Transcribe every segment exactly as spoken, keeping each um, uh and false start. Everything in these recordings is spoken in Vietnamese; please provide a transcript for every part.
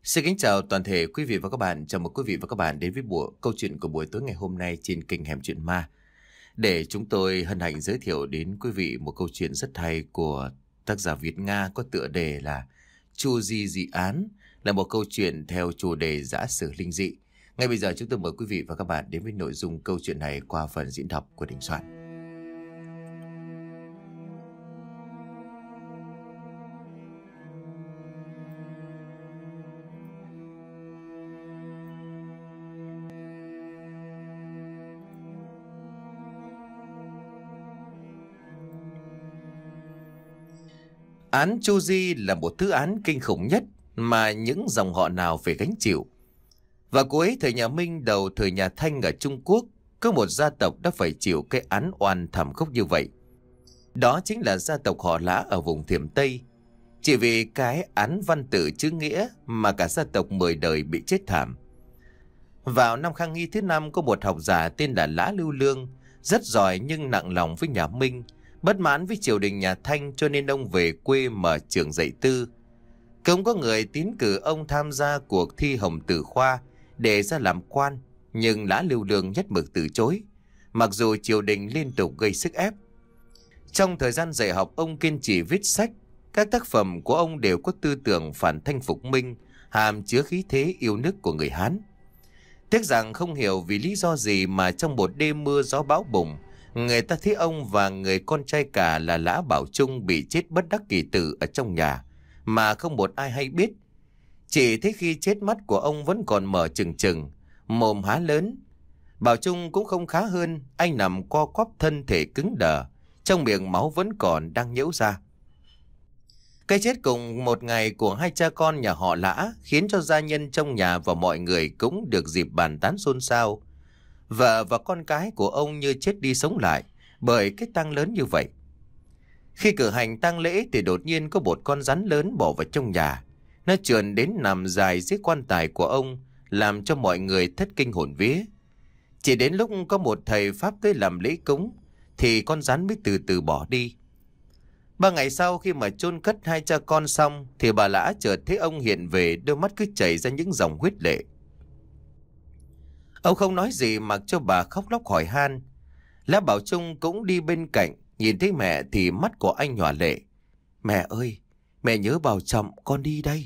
Xin kính chào toàn thể quý vị và các bạn. Chào mừng quý vị và các bạn đến với buổi câu chuyện của buổi tối ngày hôm nay trên kênh Hẻm Chuyện Ma. Để chúng tôi hân hạnh giới thiệu đến quý vị một câu chuyện rất hay của tác giả Việt Nga có tựa đề là Chu Di Dị Án, là một câu chuyện theo chủ đề giã sử linh dị. Ngay bây giờ chúng tôi mời quý vị và các bạn đến với nội dung câu chuyện này qua phần diễn đọc của Đình Soạn. Án Chu Di là một thứ án kinh khủng nhất mà những dòng họ nào phải gánh chịu. Và cuối thời nhà Minh đầu thời nhà Thanh ở Trung Quốc, có một gia tộc đã phải chịu cái án oan thảm khốc như vậy. Đó chính là gia tộc họ Lã ở vùng Thiểm Tây. Chỉ vì cái án văn tử chữ nghĩa mà cả gia tộc mười đời bị chết thảm. Vào năm Khang Hy thứ năm, có một học giả tên là Lã Lưu Lương, rất giỏi nhưng nặng lòng với nhà Minh. Bất mãn với triều đình nhà Thanh cho nên ông về quê mở trường dạy tư. Không có người tín cử ông tham gia cuộc thi Hồng Tử Khoa để ra làm quan, nhưng Lã Lưu Lương nhất mực từ chối, mặc dù triều đình liên tục gây sức ép. Trong thời gian dạy học, ông kiên trì viết sách. Các tác phẩm của ông đều có tư tưởng phản Thanh phục Minh, hàm chứa khí thế yêu nước của người Hán. Tiếc rằng không hiểu vì lý do gì mà trong một đêm mưa gió bão bùng, người ta thấy ông và người con trai cả là Lã Bảo Trung bị chết bất đắc kỳ tử ở trong nhà, mà không một ai hay biết. Chỉ thấy khi chết mắt của ông vẫn còn mở trừng trừng, mồm há lớn. Bảo Trung cũng không khá hơn, anh nằm co quắp thân thể cứng đờ, trong miệng máu vẫn còn đang nhễu ra. Cái chết cùng một ngày của hai cha con nhà họ Lã khiến cho gia nhân trong nhà và mọi người cũng được dịp bàn tán xôn xao. Vợ và con cái của ông như chết đi sống lại bởi cái tang lớn như vậy. Khi cử hành tang lễ thì đột nhiên có một con rắn lớn bỏ vào trong nhà. Nó trườn đến nằm dài dưới quan tài của ông, làm cho mọi người thất kinh hồn vía. Chỉ đến lúc có một thầy Pháp tới làm lễ cúng thì con rắn mới từ từ bỏ đi. Ba ngày sau, khi mà chôn cất hai cha con xong thì bà Lã chợt thấy ông hiện về, đôi mắt cứ chảy ra những dòng huyết lệ. Ông không nói gì mặc cho bà khóc lóc hỏi han. Lã Bảo Trung cũng đi bên cạnh, nhìn thấy mẹ thì mắt của anh nhòa lệ. Mẹ ơi, mẹ nhớ bảo trọng, con đi đây.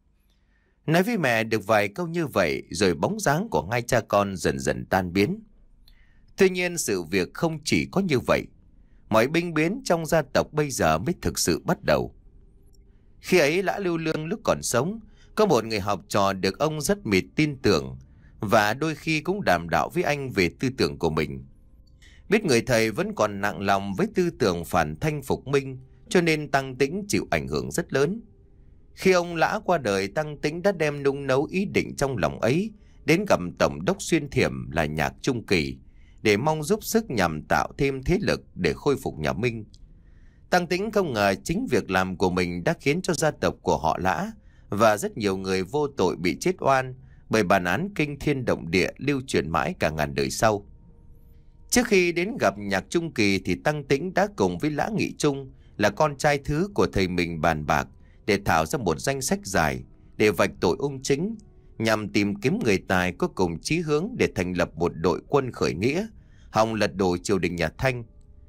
Nói với mẹ được vài câu như vậy rồi bóng dáng của hai cha con dần dần tan biến. Tuy nhiên sự việc không chỉ có như vậy. Mọi binh biến trong gia tộc bây giờ mới thực sự bắt đầu. Khi ấy Lã Lưu Lương lúc còn sống, có một người học trò được ông rất mịt tin tưởng, và đôi khi cũng đàm đạo với anh về tư tưởng của mình. Biết người thầy vẫn còn nặng lòng với tư tưởng phản Thanh phục Minh, cho nên Tăng Tĩnh chịu ảnh hưởng rất lớn. Khi ông Lã qua đời, Tăng Tĩnh đã đem nung nấu ý định trong lòng ấy đến gặp Tổng đốc Xuyên Thiểm là Nhạc Trung Kỳ, để mong giúp sức nhằm tạo thêm thế lực để khôi phục nhà Minh. Tăng Tĩnh không ngờ chính việc làm của mình đã khiến cho gia tộc của họ Lã và rất nhiều người vô tội bị chết oan bởi bản án kinh thiên động địa lưu truyền mãi cả ngàn đời sau. Trước khi đến gặp Nhạc Trung Kỳ thì Tăng Tĩnh đã cùng với Lã Nghị Trung là con trai thứ của thầy mình bàn bạc để thảo ra một danh sách dài để vạch tội ung chính, nhằm tìm kiếm người tài có cùng chí hướng để thành lập một đội quân khởi nghĩa, hòng lật đổ triều đình nhà Thanh.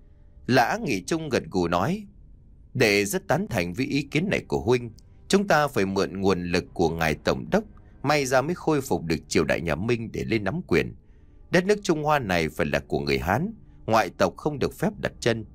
Lã Nghị Trung gật gù nói: Đệ rất tán thành với ý kiến này của huynh. Chúng ta phải mượn nguồn lực của ngài Tổng đốc, may ra mới khôi phục được triều đại nhà Minh để lên nắm quyền. Đất nước Trung Hoa này phải là của người Hán, ngoại tộc không được phép đặt chân.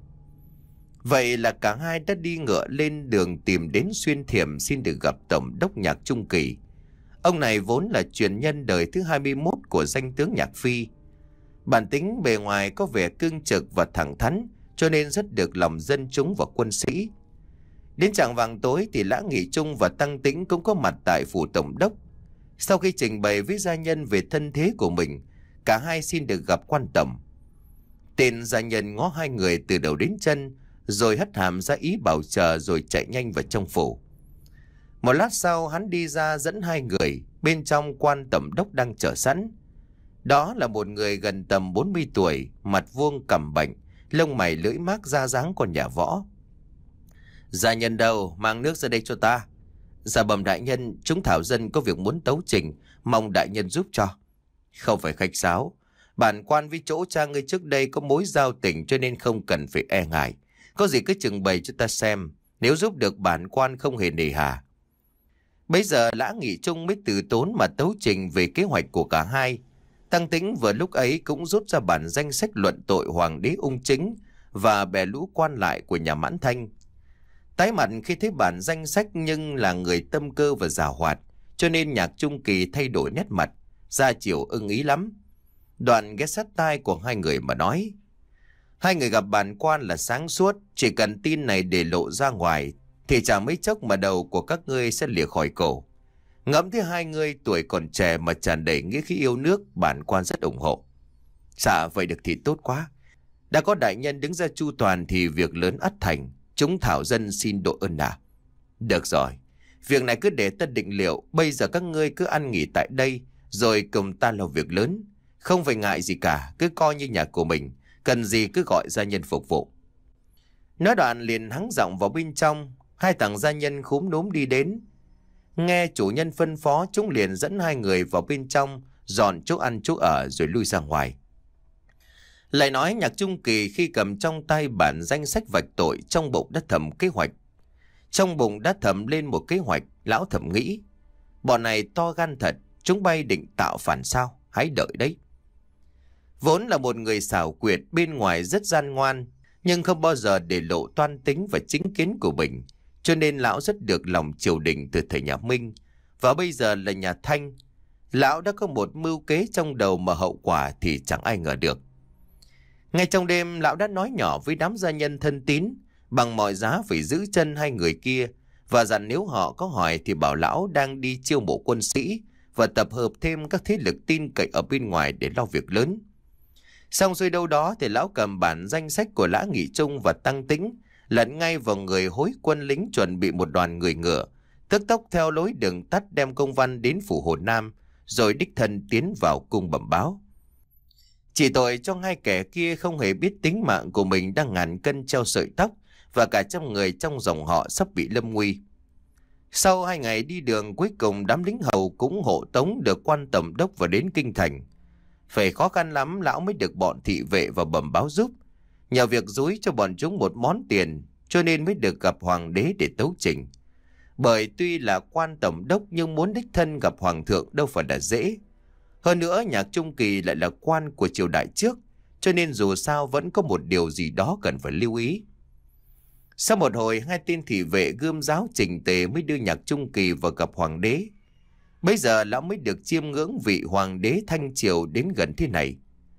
Vậy là cả hai đã đi ngựa lên đường tìm đến Xuyên Thiểm xin được gặp Tổng đốc Nhạc Trung Kỳ. Ông này vốn là truyền nhân đời thứ hai mươi mốt của danh tướng Nhạc Phi. Bản tính bề ngoài có vẻ cương trực và thẳng thắn, cho nên rất được lòng dân chúng và quân sĩ. Đến chạng vạng tối thì Lã Nghị Trung và Tăng Tĩnh cũng có mặt tại phủ Tổng đốc. Sau khi trình bày với gia nhân về thân thế của mình, cả hai xin được gặp quan tổng. Tên gia nhân ngó hai người từ đầu đến chân, rồi hất hàm ra ý bảo chờ rồi chạy nhanh vào trong phủ. Một lát sau hắn đi ra dẫn hai người, bên trong quan tổng đốc đang chờ sẵn. Đó là một người gần tầm bốn mươi tuổi, mặt vuông cằm bệnh, lông mày lưỡi mác ra dáng con nhà võ. Gia nhân đâu, mang nước ra đây cho ta. Dạ bẩm đại nhân, chúng thảo dân có việc muốn tấu trình, mong đại nhân giúp cho. Không phải khách sáo. Bản quan với chỗ cha ngươi trước đây có mối giao tình cho nên không cần phải e ngại. Có gì cứ trình bày cho ta xem. Nếu giúp được bản quan không hề nề hà. Bây giờ Lã Nghị Trung mới từ tốn mà tấu trình về kế hoạch của cả hai. Tăng Tĩnh vừa lúc ấy cũng rút ra bản danh sách luận tội hoàng đế Ung Chính và bè lũ quan lại của nhà Mãn Thanh. Tái mặt khi thấy bản danh sách nhưng là người tâm cơ và giàu hoạt, cho nên Nhạc Trung Kỳ thay đổi nét mặt, ra chiều ưng ý lắm. Đoạn ghé sát tai của hai người mà nói: hai người gặp bản quan là sáng suốt, chỉ cần tin này để lộ ra ngoài thì chả mấy chốc mà đầu của các ngươi sẽ lìa khỏi cổ. Ngẫm thấy hai người tuổi còn trẻ mà tràn đầy nghĩa khí yêu nước, bản quan rất ủng hộ. Dạ vậy được thì tốt quá. Đã có đại nhân đứng ra chu toàn thì việc lớn ắt thành. Chúng thảo dân xin độ ơn à. Được rồi, việc này cứ để ta định liệu. Bây giờ các ngươi cứ ăn nghỉ tại đây, rồi cùng ta lo việc lớn. Không phải ngại gì cả, cứ coi như nhà của mình. Cần gì cứ gọi gia nhân phục vụ. Nói đoạn liền hắng giọng vào bên trong. Hai thằng gia nhân khúm núm đi đến. Nghe chủ nhân phân phó, chúng liền dẫn hai người vào bên trong, dọn chỗ ăn chỗ ở rồi lui ra ngoài. Lại nói Nhạc Trung Kỳ khi cầm trong tay bản danh sách vạch tội, trong bụng đã thầm kế hoạch. Trong bụng đã thầm lên một kế hoạch, lão thầm nghĩ: bọn này to gan thật, chúng bay định tạo phản sao, hãy đợi đấy. Vốn là một người xảo quyệt, bên ngoài rất gian ngoan, nhưng không bao giờ để lộ toan tính và chính kiến của mình, cho nên lão rất được lòng triều đình từ thời nhà Minh, và bây giờ là nhà Thanh. Lão đã có một mưu kế trong đầu mà hậu quả thì chẳng ai ngờ được. Ngay trong đêm, lão đã nói nhỏ với đám gia nhân thân tín, bằng mọi giá phải giữ chân hai người kia, và dặn nếu họ có hỏi thì bảo lão đang đi chiêu mộ quân sĩ và tập hợp thêm các thế lực tin cậy ở bên ngoài để lo việc lớn. Xong xuôi đâu đó thì lão cầm bản danh sách của Lã Nghị Trung và Tăng Tĩnh, lẫn ngay vào người hối quân lính chuẩn bị một đoàn người ngựa, tức tốc theo lối đường tắt đem công văn đến phủ Hồ Nam, rồi đích thân tiến vào cung bẩm báo. Chỉ tội cho hai kẻ kia không hề biết tính mạng của mình đang ngàn cân treo sợi tóc, và cả trăm người trong dòng họ sắp bị lâm nguy. Sau hai ngày đi đường, cuối cùng đám lính hầu cũng hộ tống được quan tổng đốc và đến kinh thành. Phải khó khăn lắm lão mới được bọn thị vệ và bẩm báo giúp. Nhờ việc dúi cho bọn chúng một món tiền, cho nên mới được gặp hoàng đế để tấu trình. Bởi tuy là quan tổng đốc nhưng muốn đích thân gặp hoàng thượng đâu phải là dễ. Hơn nữa Nhạc Trung Kỳ lại là quan của triều đại trước, cho nên dù sao vẫn có một điều gì đó cần phải lưu ý. Sau một hồi, hai tên thị vệ gươm giáo chỉnh tề mới đưa Nhạc Trung Kỳ vào gặp hoàng đế. Bây giờ lão mới được chiêm ngưỡng vị hoàng đế Thanh Triều đến gần thế này.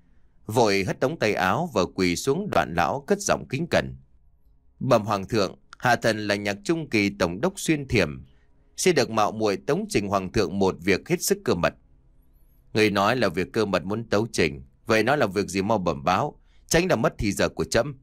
Vội hất ống tay áo và quỳ xuống, đoạn lão cất giọng kính cẩn: bẩm hoàng thượng, hạ thần là Nhạc Trung Kỳ tổng đốc xuyên Thiểm, xin được mạo muội tống trình hoàng thượng một việc hết sức cơ mật. Người nói là việc cơ mật muốn tấu trình, vậy nói là việc gì mau bẩm báo, tránh làm mất thì giờ của trẫm.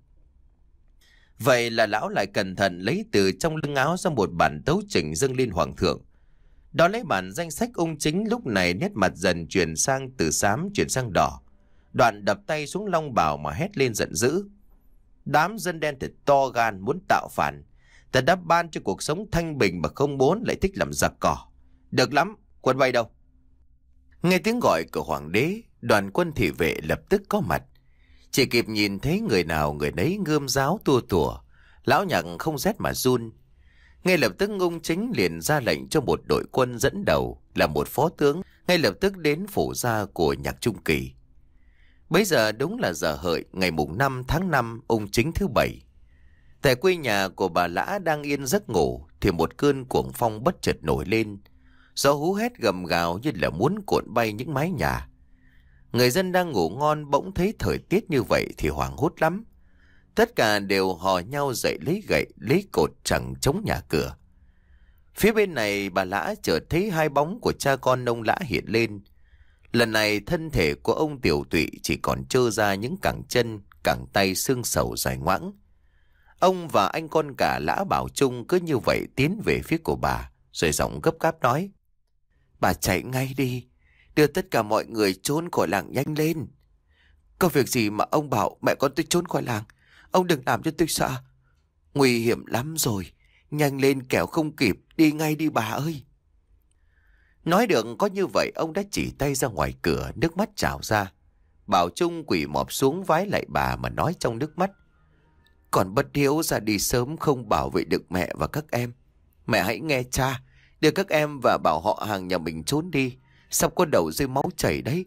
Vậy là lão lại cẩn thận lấy từ trong lưng áo ra một bản tấu trình dâng lên hoàng thượng. Đó lấy bản danh sách Ung Chính, lúc này nét mặt dần chuyển sang từ xám chuyển sang đỏ. Đoạn đập tay xuống long bào mà hét lên giận dữ: đám dân đen thật to gan, muốn tạo phản. Ta đã ban cho cuộc sống thanh bình mà không muốn, lại thích làm giặc cỏ. Được lắm, quân bay đâu? Nghe tiếng gọi của hoàng đế, đoàn quân thị vệ lập tức có mặt. Chỉ kịp nhìn thấy người nào người nấy gươm giáo tua tủa, lão Nhạc không rét mà run. Ngay lập tức Ung Chính liền ra lệnh cho một đội quân dẫn đầu là một phó tướng ngay lập tức đến phủ gia của Nhạc Trung Kỳ. Bây giờ đúng là giờ hợi ngày mùng năm tháng năm Ung Chính thứ bảy. Tại quê nhà của bà Lã đang yên giấc ngủ thì một cơn cuồng phong bất chợt nổi lên. Gió hú hét gầm gào như là muốn cuộn bay những mái nhà. Người dân đang ngủ ngon bỗng thấy thời tiết như vậy thì hoảng hốt lắm. Tất cả đều hò nhau dậy lấy gậy, lấy cột chẳng chống nhà cửa. Phía bên này bà Lã chợt thấy hai bóng của cha con ông Lã hiện lên. Lần này thân thể của ông tiểu tụy chỉ còn trơ ra những cẳng chân, cẳng tay xương sầu dài ngoãng. Ông và anh con cả Lã Bảo Trung cứ như vậy tiến về phía của bà, rồi giọng gấp gáp nói: bà chạy ngay đi, đưa tất cả mọi người trốn khỏi làng nhanh lên. Có việc gì mà ông bảo mẹ con tôi trốn khỏi làng? Ông đừng làm cho tôi sợ. Nguy hiểm lắm rồi, Nhanh lên kẻo không kịp, đi ngay đi bà ơi. Nói được có như vậy, ông đã chỉ tay ra ngoài cửa, nước mắt trào ra. Bảo Trung quỳ mọp xuống vái lại bà mà nói trong nước mắt. Còn bất hiếu ra đi sớm không bảo vệ được mẹ và các em. Mẹ hãy nghe cha, đưa các em và bảo họ hàng nhà mình trốn đi, sắp có đầu rơi máu chảy đấy.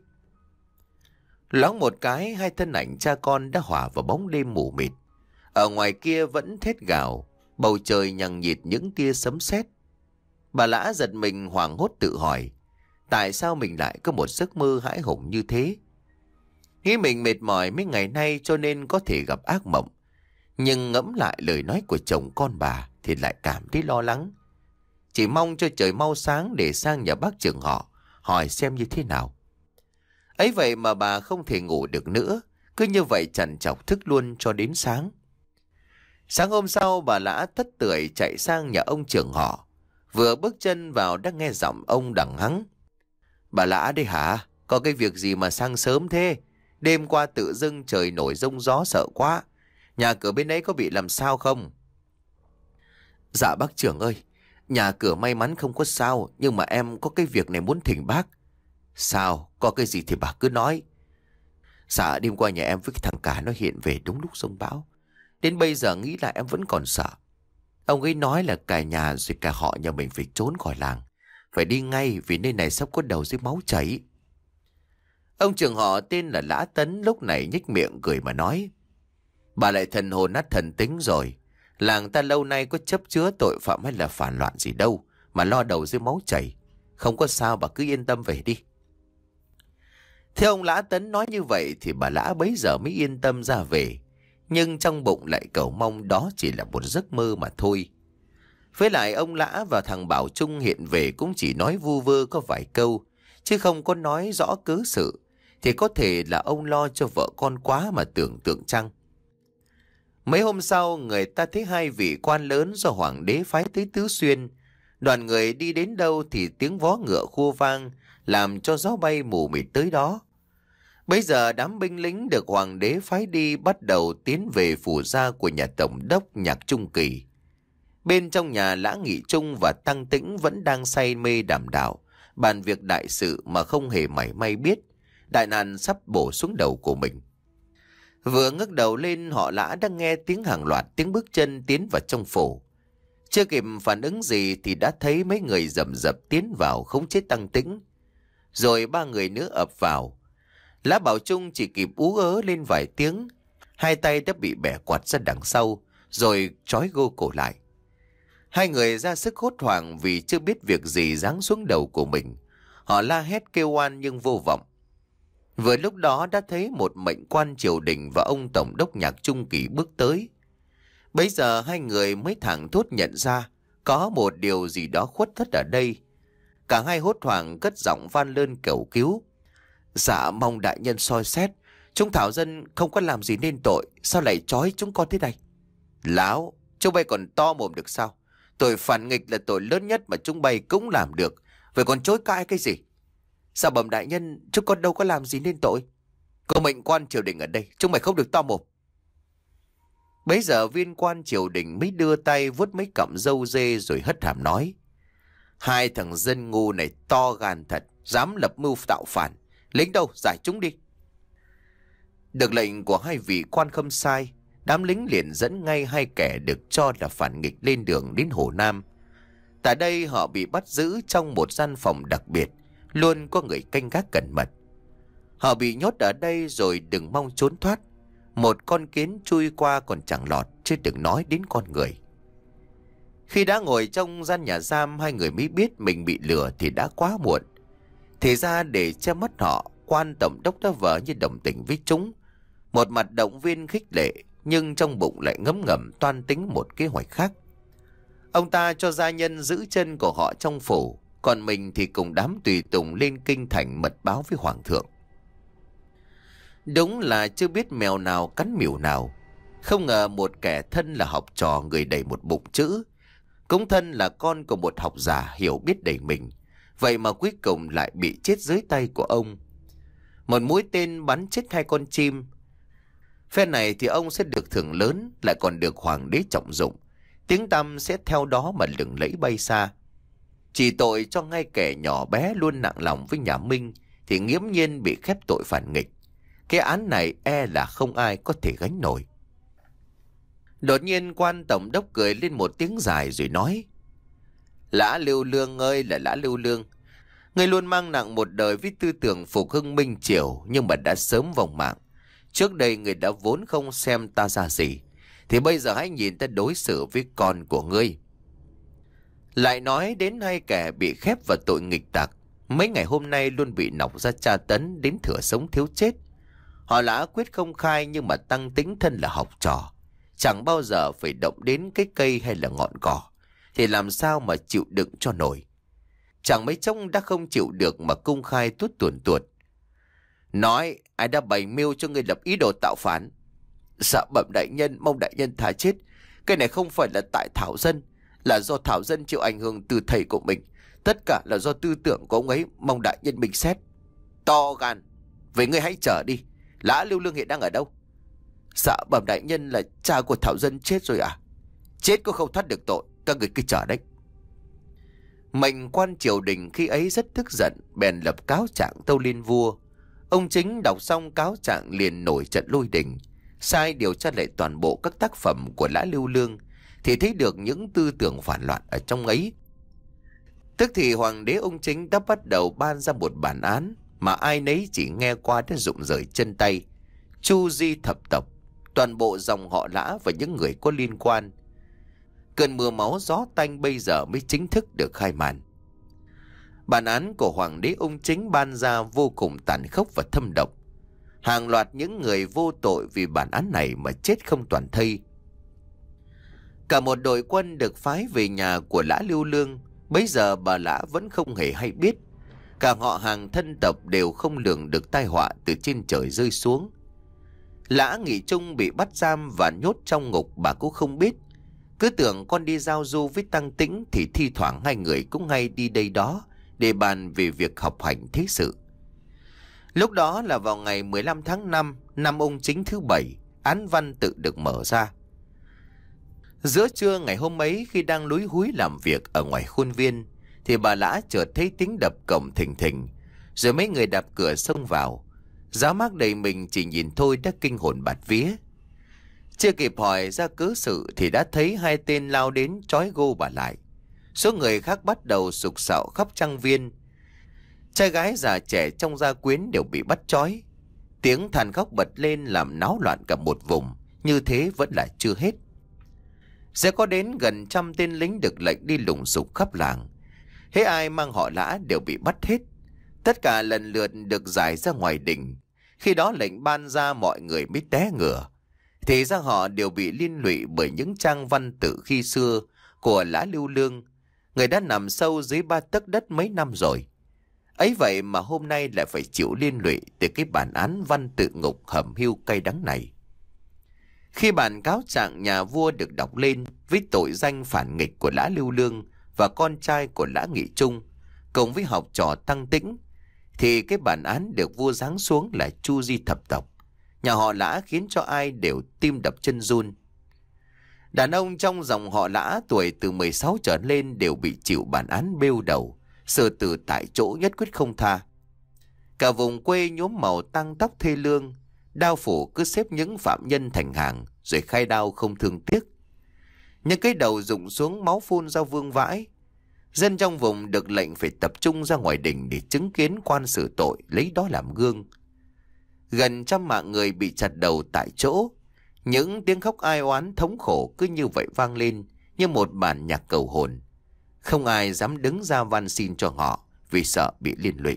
Loáng một cái, hai thân ảnh cha con đã hòa vào bóng đêm mù mịt. Ở ngoài kia vẫn thét gào, bầu trời nhằng nhịt những tia sấm sét. Bà Lã giật mình hoảng hốt tự hỏi, tại sao mình lại có một giấc mơ hãi hùng như thế? Nghĩ mình mệt mỏi mấy ngày nay cho nên có thể gặp ác mộng. Nhưng ngẫm lại lời nói của chồng con bà thì lại cảm thấy lo lắng. Chỉ mong cho trời mau sáng để sang nhà bác trưởng họ, hỏi xem như thế nào. Ấy vậy mà bà không thể ngủ được nữa, cứ như vậy trằn trọc thức luôn cho đến sáng. Sáng hôm sau, bà Lã thất tưởi chạy sang nhà ông trưởng họ. Vừa bước chân vào đã nghe giọng ông đằng hắng. Bà Lã đây hả? Có cái việc gì mà sang sớm thế? Đêm qua tự dưng trời nổi giông gió sợ quá. Nhà cửa bên ấy có bị làm sao không? Dạ bác trưởng ơi, nhà cửa may mắn không có sao, nhưng mà em có cái việc này muốn thỉnh bác. Sao? Có cái gì thì bà cứ nói. Dạ đêm qua nhà em với cái thằng cả nó hiện về đúng lúc giông bão. Đến bây giờ nghĩ lại em vẫn còn sợ. Ông ấy nói là cả nhà rồi cả họ nhà mình phải trốn khỏi làng. Phải đi ngay vì nơi này sắp có đầu dưới máu chảy. Ông trưởng họ tên là Lã Tấn lúc này nhếch miệng cười mà nói. Bà lại thần hồn nát thần tính rồi. Làng ta lâu nay có chấp chứa tội phạm hay là phản loạn gì đâu mà lo đầu dưới máu chảy. Không có sao, bà cứ yên tâm về đi. Thế ông Lã Tấn nói như vậy thì bà Lã bấy giờ mới yên tâm ra về. Nhưng trong bụng lại cầu mong đó chỉ là một giấc mơ mà thôi. Với lại ông Lã và thằng Bảo Trung hiện về cũng chỉ nói vu vơ có vài câu, chứ không có nói rõ cớ sự. Thì có thể là ông lo cho vợ con quá mà tưởng tượng chăng. Mấy hôm sau, người ta thấy hai vị quan lớn do hoàng đế phái tới Tứ Xuyên. Đoàn người đi đến đâu thì tiếng vó ngựa khua vang, làm cho gió bay mù mịt tới đó. Bây giờ đám binh lính được hoàng đế phái đi bắt đầu tiến về phủ gia của nhà tổng đốc Nhạc Trung Kỳ. Bên trong nhà, Lã Nghị Trung và Tăng Tĩnh vẫn đang say mê đàm đạo, bàn việc đại sự mà không hề mảy may biết đại nạn sắp bổ xuống đầu của mình. Vừa ngước đầu lên, họ Lã đang nghe tiếng hàng loạt tiếng bước chân tiến vào trong phủ. Chưa kịp phản ứng gì thì đã thấy mấy người rầm rập tiến vào khống chế Tăng Tĩnh. Rồi ba người nữa ập vào. Lã Bảo Trung chỉ kịp ú ớ lên vài tiếng, hai tay đã bị bẻ quạt ra đằng sau, rồi trói gô cổ lại. Hai người ra sức hốt hoảng vì chưa biết việc gì giáng xuống đầu của mình. Họ la hét kêu oan nhưng vô vọng. Vừa lúc đó đã thấy một mệnh quan triều đình và ông tổng đốc Nhạc Trung Kỳ bước tới. Bấy giờ hai người mới thẳng thốt nhận ra có một điều gì đó khuất thất ở đây. Cả hai hốt hoảng cất giọng van lơn cầu cứu. Dạ mong đại nhân soi xét, chúng thảo dân không có làm gì nên tội, sao lại trói chúng con thế này? Láo, chúng bay còn to mồm được sao? Tội phản nghịch là tội lớn nhất mà chúng bay cũng làm được, vậy còn chối cãi cái gì? Sao bẩm đại nhân, chúng con đâu có làm gì nên tội. Có mệnh quan triều đình ở đây, chúng mày không được to mồm. Bấy giờ viên quan triều đình mới đưa tay vuốt mấy cọng râu dê rồi hất hàm nói. Hai thằng dân ngu này to gan thật, dám lập mưu tạo phản. Lính đâu, giải chúng đi. Được lệnh của hai vị quan khâm sai, đám lính liền dẫn ngay hai kẻ được cho là phản nghịch lên đường đến Hồ Nam. Tại đây họ bị bắt giữ trong một gian phòng đặc biệt, luôn có người canh gác cẩn mật. Họ bị nhốt ở đây rồi đừng mong trốn thoát. Một con kiến chui qua còn chẳng lọt, chứ đừng nói đến con người. Khi đã ngồi trong gian nhà giam, hai người mới biết mình bị lừa thì đã quá muộn. Thì ra để che mắt họ, quan tổng đốc đã vờ như đồng tình với chúng. Một mặt động viên khích lệ, nhưng trong bụng lại ngấm ngầm toan tính một kế hoạch khác. Ông ta cho gia nhân giữ chân của họ trong phủ, còn mình thì cùng đám tùy tùng lên kinh thành mật báo với hoàng thượng. Đúng là chưa biết mèo nào cắn mỉu nào. Không ngờ một kẻ thân là học trò người đầy một bụng chữ, cũng thân là con của một học giả hiểu biết đầy mình, vậy mà cuối cùng lại bị chết dưới tay của ông. Một mũi tên bắn chết hai con chim. Phe này thì ông sẽ được thưởng lớn, lại còn được hoàng đế trọng dụng. tiếng tăm sẽ theo đó mà lừng lẫy bay xa. Chỉ tội cho ngay kẻ nhỏ bé luôn nặng lòng với nhà Minh thì nghiễm nhiên bị khép tội phản nghịch. Cái án này e là không ai có thể gánh nổi. Đột nhiên quan tổng đốc cười lên một tiếng dài rồi nói: Lã Lưu Lương ơi là Lã Lưu Lương, ngươi luôn mang nặng một đời với tư tưởng phục hưng Minh Triều, nhưng mà đã sớm vong mạng. Trước đây người đã vốn không xem ta ra gì, thì bây giờ hãy nhìn ta đối xử với con của ngươi. Lại nói đến hai kẻ bị khép vào tội nghịch tặc, mấy ngày hôm nay luôn bị nọc ra tra tấn đến thừa sống thiếu chết. Họ Lã quyết không khai, nhưng mà Tăng Tĩnh thân là học trò, chẳng bao giờ phải động đến cái cây hay là ngọn cỏ, thì làm sao mà chịu đựng cho nổi. Chẳng mấy chốc đã không chịu được mà công khai tuốt tuồn tuột. Nói ai đã bày mưu cho ngươi lập ý đồ tạo phản. Dạ bẩm đại nhân, mong đại nhân tha chết. Cái này không phải là tại Thảo Dân, là do Thảo Dân chịu ảnh hưởng từ thầy của mình. Tất cả là do tư tưởng của ông ấy, mong đại nhân bình xét. To gan, vậy ngươi hãy trở đi. Lã Lưu Lương hiện đang ở đâu? Dạ bẩm đại nhân là cha của Thảo Dân chết rồi à? Chết có không thoát được tội, các người cứ chờ đấy. Mệnh quan triều đình khi ấy rất tức giận, bèn lập cáo trạng tâu lên vua. Ông Chính đọc xong cáo trạng liền nổi trận lôi đình, sai điều tra lại toàn bộ các tác phẩm của Lã Lưu Lương, thì thấy được những tư tưởng phản loạn ở trong ấy. Tức thì hoàng đế ông Chính đã bắt đầu ban ra một bản án mà ai nấy chỉ nghe qua đã rụng rời chân tay, chu di thập tộc, toàn bộ dòng họ Lã và những người có liên quan. Cơn mưa máu gió tanh bây giờ mới chính thức được khai màn. Bản án của hoàng đế ông Chính ban ra vô cùng tàn khốc và thâm độc. Hàng loạt những người vô tội vì bản án này mà chết không toàn thây. Cả một đội quân được phái về nhà của Lã Lưu Lương. Bấy giờ bà Lã vẫn không hề hay biết. Cả họ hàng thân tộc đều không lường được tai họa từ trên trời rơi xuống. Lã Nghị Trung bị bắt giam và nhốt trong ngục bà cũng không biết. Cứ tưởng con đi giao du với Tăng Tĩnh thì thi thoảng hai người cũng hay đi đây đó để bàn về việc học hành thế sự. Lúc đó là vào ngày mười lăm tháng năm năm ông Chính thứ bảy, án văn tự được mở ra. Giữa trưa ngày hôm ấy, khi đang lúi húi làm việc ở ngoài khuôn viên, thì bà Lã chợt thấy tiếng đập cổng thình thình, rồi mấy người đạp cửa xông vào. Giá mác đầy mình chỉ nhìn thôi đã kinh hồn bạt vía. Chưa kịp hỏi ra cớ sự thì đã thấy hai tên lao đến trói gô bà lại. Số người khác bắt đầu sục sạo khắp trang viên. Trai gái già trẻ trong gia quyến đều bị bắt trói. Tiếng than khóc bật lên làm náo loạn cả một vùng. Như thế vẫn là chưa hết. Sẽ có đến gần trăm tên lính được lệnh đi lùng sục khắp làng. Hễ ai mang họ Lã đều bị bắt hết. Tất cả lần lượt được giải ra ngoài đình. Khi đó lệnh ban ra mọi người mới té ngửa. Thì ra họ đều bị liên lụy bởi những trang văn tự khi xưa của Lã Lưu Lương, người đã nằm sâu dưới ba tấc đất mấy năm rồi. Ấy vậy mà hôm nay lại phải chịu liên lụy từ cái bản án văn tự ngục hầm hưu cay đắng này. Khi bản cáo trạng nhà vua được đọc lên với tội danh phản nghịch của Lã Lưu Lương và con trai của Lã Nghị Trung, cùng với học trò Tăng Tĩnh, thì cái bản án được vua giáng xuống là chu di thập tộc. Nhà họ Lã khiến cho ai đều tim đập chân run. Đàn ông trong dòng họ Lã tuổi từ mười sáu trở lên đều bị chịu bản án bêu đầu, xử tử tại chỗ nhất quyết không tha. Cả vùng quê nhuốm màu tăng tóc thê lương, đao phủ cứ xếp những phạm nhân thành hàng rồi khai đao không thương tiếc. Những cái đầu rụng xuống máu phun ra vương vãi. Dân trong vùng được lệnh phải tập trung ra ngoài đình để chứng kiến quan xử tội, lấy đó làm gương. Gần trăm mạng người bị chặt đầu tại chỗ. Những tiếng khóc ai oán thống khổ cứ như vậy vang lên như một bản nhạc cầu hồn. Không ai dám đứng ra van xin cho họ vì sợ bị liên lụy.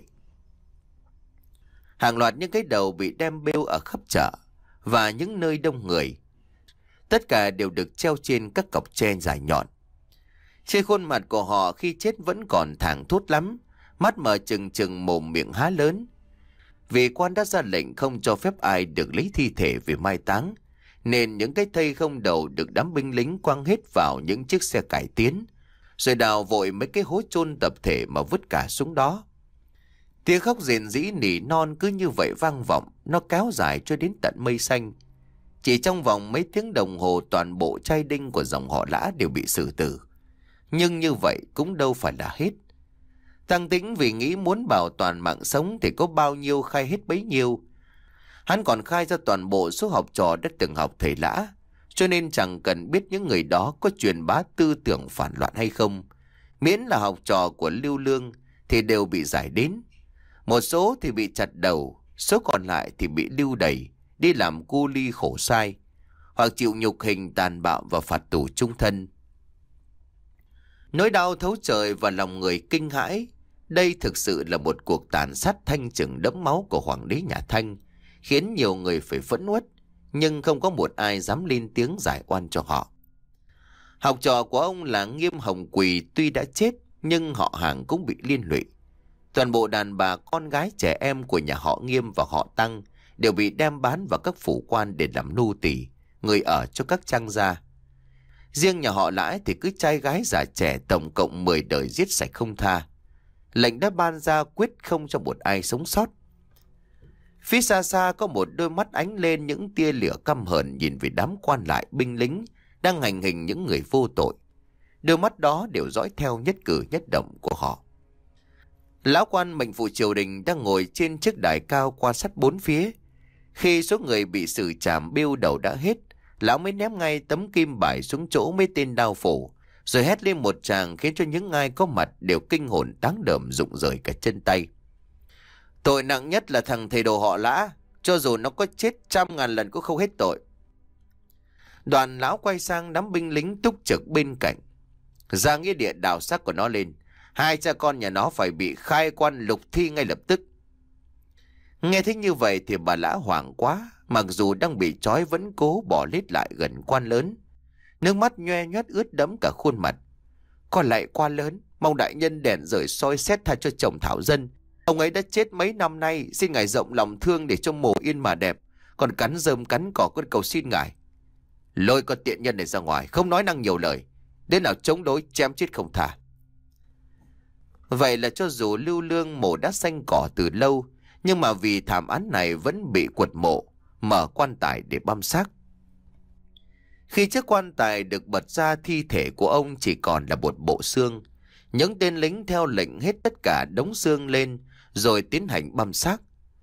Hàng loạt những cái đầu bị đem bêu ở khắp chợ và những nơi đông người. Tất cả đều được treo trên các cọc tre dài nhọn. Trên khuôn mặt của họ khi chết vẫn còn thảng thốt lắm, mắt mở trừng trừng, mồm miệng há lớn. Vì quan đã ra lệnh không cho phép ai được lấy thi thể về mai táng, nên những cái thây không đầu được đám binh lính quăng hết vào những chiếc xe cải tiến, rồi đào vội mấy cái hố chôn tập thể mà vứt cả xuống đó. Tiếng khóc rền rĩ nỉ non cứ như vậy vang vọng, nó kéo dài cho đến tận mây xanh. Chỉ trong vòng mấy tiếng đồng hồ toàn bộ trai đinh của dòng họ Lã đều bị xử tử. Nhưng như vậy cũng đâu phải là hết. Tăng Tĩnh vì nghĩ muốn bảo toàn mạng sống thì có bao nhiêu khai hết bấy nhiêu. Hắn còn khai ra toàn bộ số học trò đã từng học thầy Lã, cho nên chẳng cần biết những người đó có truyền bá tư tưởng phản loạn hay không. Miễn là học trò của Lưu Lương thì đều bị giải đến. Một số thì bị chặt đầu, số còn lại thì bị lưu đày, đi làm cu ly khổ sai, hoặc chịu nhục hình tàn bạo và phạt tù chung thân. Nỗi đau thấu trời và lòng người kinh hãi. Đây thực sự là một cuộc tàn sát thanh trừng đẫm máu của hoàng đế nhà Thanh, khiến nhiều người phải phẫn uất, nhưng không có một ai dám lên tiếng giải oan cho họ. Học trò của ông là Nghiêm Hồng Quỳ tuy đã chết, nhưng họ hàng cũng bị liên lụy. Toàn bộ đàn bà con gái trẻ em của nhà họ Nghiêm và họ Tăng đều bị đem bán vào các phủ quan để làm nô tỳ, người ở cho các trang gia. Riêng nhà họ Lãi thì cứ trai gái già trẻ tổng cộng mười đời giết sạch không tha. Lệnh đã ban ra quyết không cho một ai sống sót. Phía xa xa có một đôi mắt ánh lên những tia lửa căm hờn nhìn về đám quan lại binh lính đang hành hình những người vô tội. Đôi mắt đó đều dõi theo nhất cử nhất động của họ. Lão quan mệnh phụ triều đình đang ngồi trên chiếc đài cao quan sát bốn phía. Khi số người bị xử trảm bêu đầu đã hết, lão mới ném ngay tấm kim bài xuống chỗ mấy tên đao phủ, rồi hét lên một tràng khiến cho những ai có mặt đều kinh hồn táng đờm rụng rời cả chân tay. Tội nặng nhất là thằng thầy đồ họ Lã, cho dù nó có chết trăm ngàn lần cũng không hết tội. Đoàn lão quay sang đám binh lính túc trực bên cạnh. Ra nghĩa địa đào xác của nó lên. Hai cha con nhà nó phải bị khai quan lục thi ngay lập tức. Nghe thấy như vậy thì bà Lã hoảng quá. Mặc dù đang bị trói vẫn cố bỏ lết lại gần quan lớn. Nước mắt nhoe nhoét ướt đẫm cả khuôn mặt. Con lại quan lớn, mong đại nhân đèn rời soi xét tha cho chồng Thảo Dân. Ông ấy đã chết mấy năm nay, xin ngài rộng lòng thương để cho mồ yên mà đẹp. Còn cắn rơm cắn cỏ con cầu xin ngài. Lôi con tiện nhân này ra ngoài, không nói năng nhiều lời. Đến nào chống đối chém chết không tha. Vậy là cho dù Lưu Lương mộ đã xanh cỏ từ lâu, nhưng mà vì thảm án này vẫn bị quật mộ, mở quan tài để băm xác. Khi chiếc quan tài được bật ra, thi thể của ông chỉ còn là một bộ xương. Những tên lính theo lệnh hết tất cả đống xương lên, rồi tiến hành băm xác.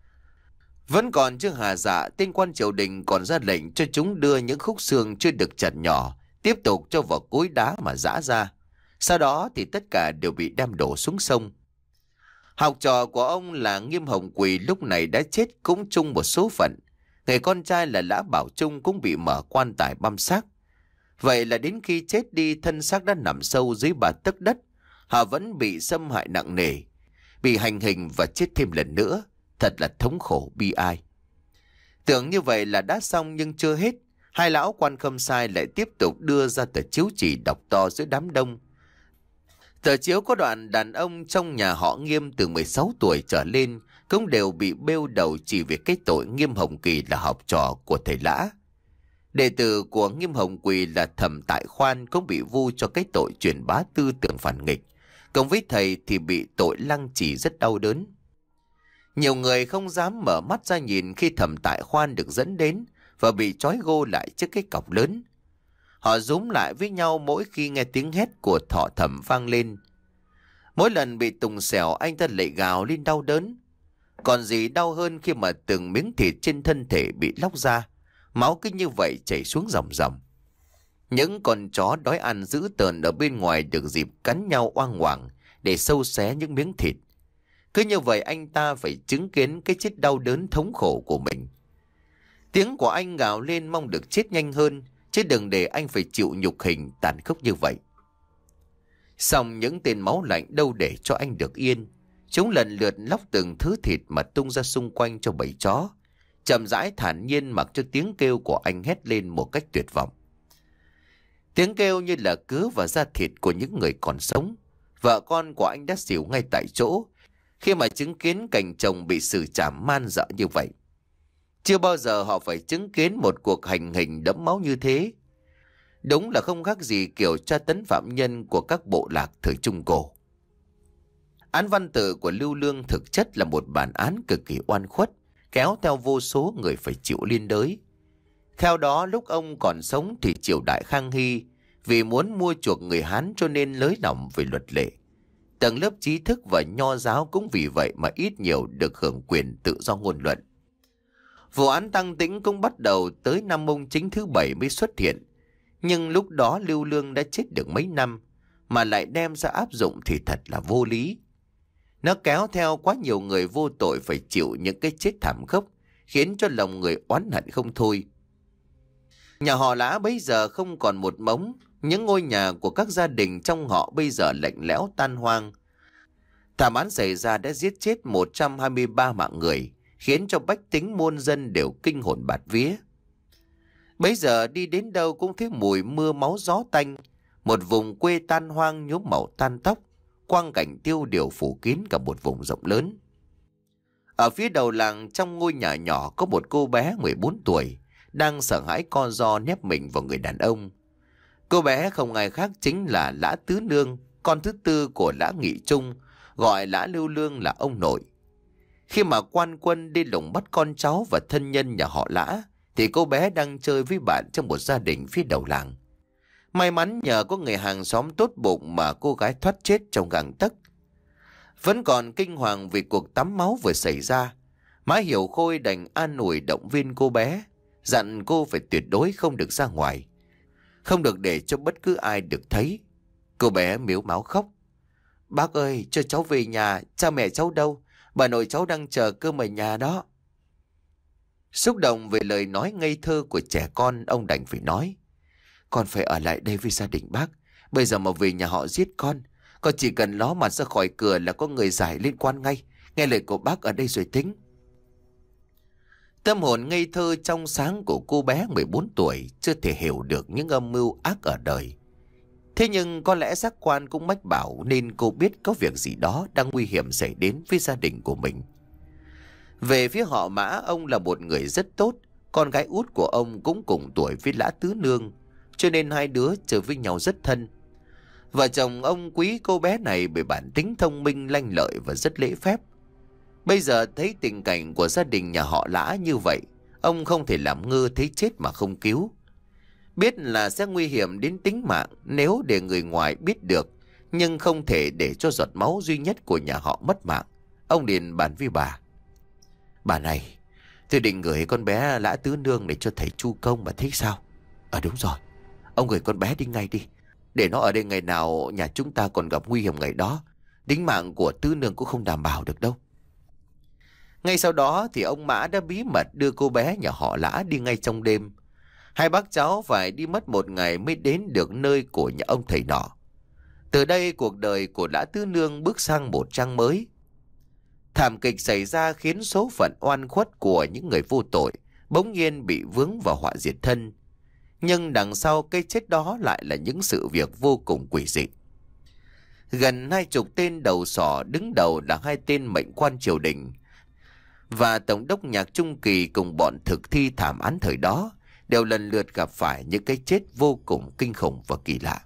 Vẫn còn chưa hà dạ, tên quan triều đình còn ra lệnh cho chúng đưa những khúc xương chưa được chặt nhỏ, tiếp tục cho vào cối đá mà giã ra. Sau đó thì tất cả đều bị đem đổ xuống sông. Học trò của ông là Nghiêm Hồng Quỳ lúc này đã chết cũng chung một số phận. Người con trai là Lã Bảo Trung cũng bị mở quan tài băm xác. Vậy là đến khi chết đi, thân xác đã nằm sâu dưới ba tấc đất. Họ vẫn bị xâm hại nặng nề, bị hành hình và chết thêm lần nữa. Thật là thống khổ bi ai. Tưởng như vậy là đã xong nhưng chưa hết. Hai lão quan khâm sai lại tiếp tục đưa ra tờ chiếu chỉ đọc to giữa đám đông. Tờ chiếu có đoạn đàn ông trong nhà họ Nghiêm từ mười sáu tuổi trở lên cũng đều bị bêu đầu chỉ vì cái tội Nghiêm Hồng Kỳ là học trò của thầy Lã. Đệ tử của Nghiêm Hồng Quỳ là Thẩm Tại Khoan cũng bị vu cho cái tội truyền bá tư tưởng phản nghịch. Cộng với thầy thì bị tội lăng trì rất đau đớn. Nhiều người không dám mở mắt ra nhìn khi Thẩm Tại Khoan được dẫn đến và bị trói gô lại trước cái cọc lớn. Họ rúm lại với nhau mỗi khi nghe tiếng hét của thọ Thẩm vang lên. Mỗi lần bị tùng xẻo anh ta lại gào lên đau đớn. Còn gì đau hơn khi mà từng miếng thịt trên thân thể bị lóc ra, máu cứ như vậy chảy xuống ròng ròng. Những con chó đói ăn dữ tợn ở bên ngoài được dịp cắn nhau oang oảng để xâu xé những miếng thịt. Cứ như vậy anh ta phải chứng kiến cái chết đau đớn thống khổ của mình. Tiếng của anh gào lên mong được chết nhanh hơn, chứ đừng để anh phải chịu nhục hình tàn khốc như vậy. Xong những tên máu lạnh đâu để cho anh được yên. Chúng lần lượt lóc từng thứ thịt mà tung ra xung quanh cho bầy chó, chậm rãi thản nhiên mặc cho tiếng kêu của anh hét lên một cách tuyệt vọng. Tiếng kêu như là cứa vào da thịt của những người còn sống. Vợ con của anh đã xỉu ngay tại chỗ khi mà chứng kiến cảnh chồng bị xử trảm man dợ như vậy. Chưa bao giờ họ phải chứng kiến một cuộc hành hình đẫm máu như thế. Đúng là không khác gì kiểu tra tấn phạm nhân của các bộ lạc thời Trung Cổ. Án văn tử của Lưu Lương thực chất là một bản án cực kỳ oan khuất, kéo theo vô số người phải chịu liên đới. Theo đó, lúc ông còn sống thì triều đại Khang Hy vì muốn mua chuộc người Hán cho nên nới lỏng về luật lệ. Tầng lớp trí thức và nho giáo cũng vì vậy mà ít nhiều được hưởng quyền tự do ngôn luận. Vụ án Tăng Tĩnh cũng bắt đầu tới năm Mông Chính thứ bảy mới xuất hiện. Nhưng lúc đó Lưu Lương đã chết được mấy năm, mà lại đem ra áp dụng thì thật là vô lý. Nó kéo theo quá nhiều người vô tội phải chịu những cái chết thảm khốc, khiến cho lòng người oán hận không thôi. Nhà họ Lã bây giờ không còn một mống, những ngôi nhà của các gia đình trong họ bây giờ lạnh lẽo tan hoang. Thảm án xảy ra đã giết chết một trăm hai mươi ba mạng người, khiến cho bách tính muôn dân đều kinh hồn bạt vía. Bây giờ đi đến đâu cũng thấy mùi mưa máu gió tanh, một vùng quê tan hoang nhuốm màu tan tóc, quang cảnh tiêu điều phủ kín cả một vùng rộng lớn. Ở phía đầu làng, trong ngôi nhà nhỏ có một cô bé mười bốn tuổi, đang sợ hãi co ro nép mình vào người đàn ông. Cô bé không ai khác chính là Lã Tứ Nương, con thứ tư của Lã Nghị Trung, gọi Lã Lưu Lương là ông nội. Khi mà quan quân đi lùng bắt con cháu và thân nhân nhà họ Lã, thì cô bé đang chơi với bạn trong một gia đình phía đầu làng. May mắn nhờ có người hàng xóm tốt bụng mà cô gái thoát chết trong gang tấc. Vẫn còn kinh hoàng vì cuộc tắm máu vừa xảy ra, Má Hiểu Khôi đành an ủi động viên cô bé, dặn cô phải tuyệt đối không được ra ngoài, không được để cho bất cứ ai được thấy. Cô bé mếu máo khóc: "Bác ơi, cho cháu về nhà, cha mẹ cháu đâu? Bà nội cháu đang chờ cơm ở nhà đó." Xúc động về lời nói ngây thơ của trẻ con, ông đành phải nói: "Con phải ở lại đây với gia đình bác. Bây giờ mà về nhà họ giết con, con chỉ cần ló mặt ra khỏi cửa là có người giải liên quan ngay. Nghe lời của bác ở đây rồi tính." Tâm hồn ngây thơ trong sáng của cô bé mười bốn tuổi chưa thể hiểu được những âm mưu ác ở đời. Thế nhưng có lẽ giác quan cũng mách bảo nên cô biết có việc gì đó đang nguy hiểm xảy đến với gia đình của mình. Về phía họ Mã, ông là một người rất tốt. Con gái út của ông cũng cùng tuổi với Lã Tứ Nương, cho nên hai đứa chơi với nhau rất thân. Vợ chồng ông quý cô bé này bởi bản tính thông minh, lanh lợi và rất lễ phép. Bây giờ thấy tình cảnh của gia đình nhà họ Lã như vậy, ông không thể làm ngơ thấy chết mà không cứu. Biết là sẽ nguy hiểm đến tính mạng nếu để người ngoài biết được, nhưng không thể để cho giọt máu duy nhất của nhà họ mất mạng. Ông liền bàn với bà: "Bà này, tôi định gửi con bé Lã Tứ Nương để cho thầy Chu Công, bà thấy sao?" "À đúng rồi, ông gửi con bé đi ngay đi. Để nó ở đây ngày nào nhà chúng ta còn gặp nguy hiểm ngày đó, tính mạng của Tứ Nương cũng không đảm bảo được đâu." Ngay sau đó thì ông Mã đã bí mật đưa cô bé nhà họ Lã đi ngay trong đêm. Hai bác cháu phải đi mất một ngày mới đến được nơi của nhà ông thầy nọ. Từ đây cuộc đời của Lã Tứ Nương bước sang một trang mới. Thảm kịch xảy ra khiến số phận oan khuất của những người vô tội bỗng nhiên bị vướng vào họa diệt thân. Nhưng đằng sau cái chết đó lại là những sự việc vô cùng quỷ dị. Gần hai chục tên đầu sỏ, đứng đầu là hai tên mệnh quan triều đình và tổng đốc Nhạc Trung Kỳ cùng bọn thực thi thảm án thời đó đều lần lượt gặp phải những cái chết vô cùng kinh khủng và kỳ lạ.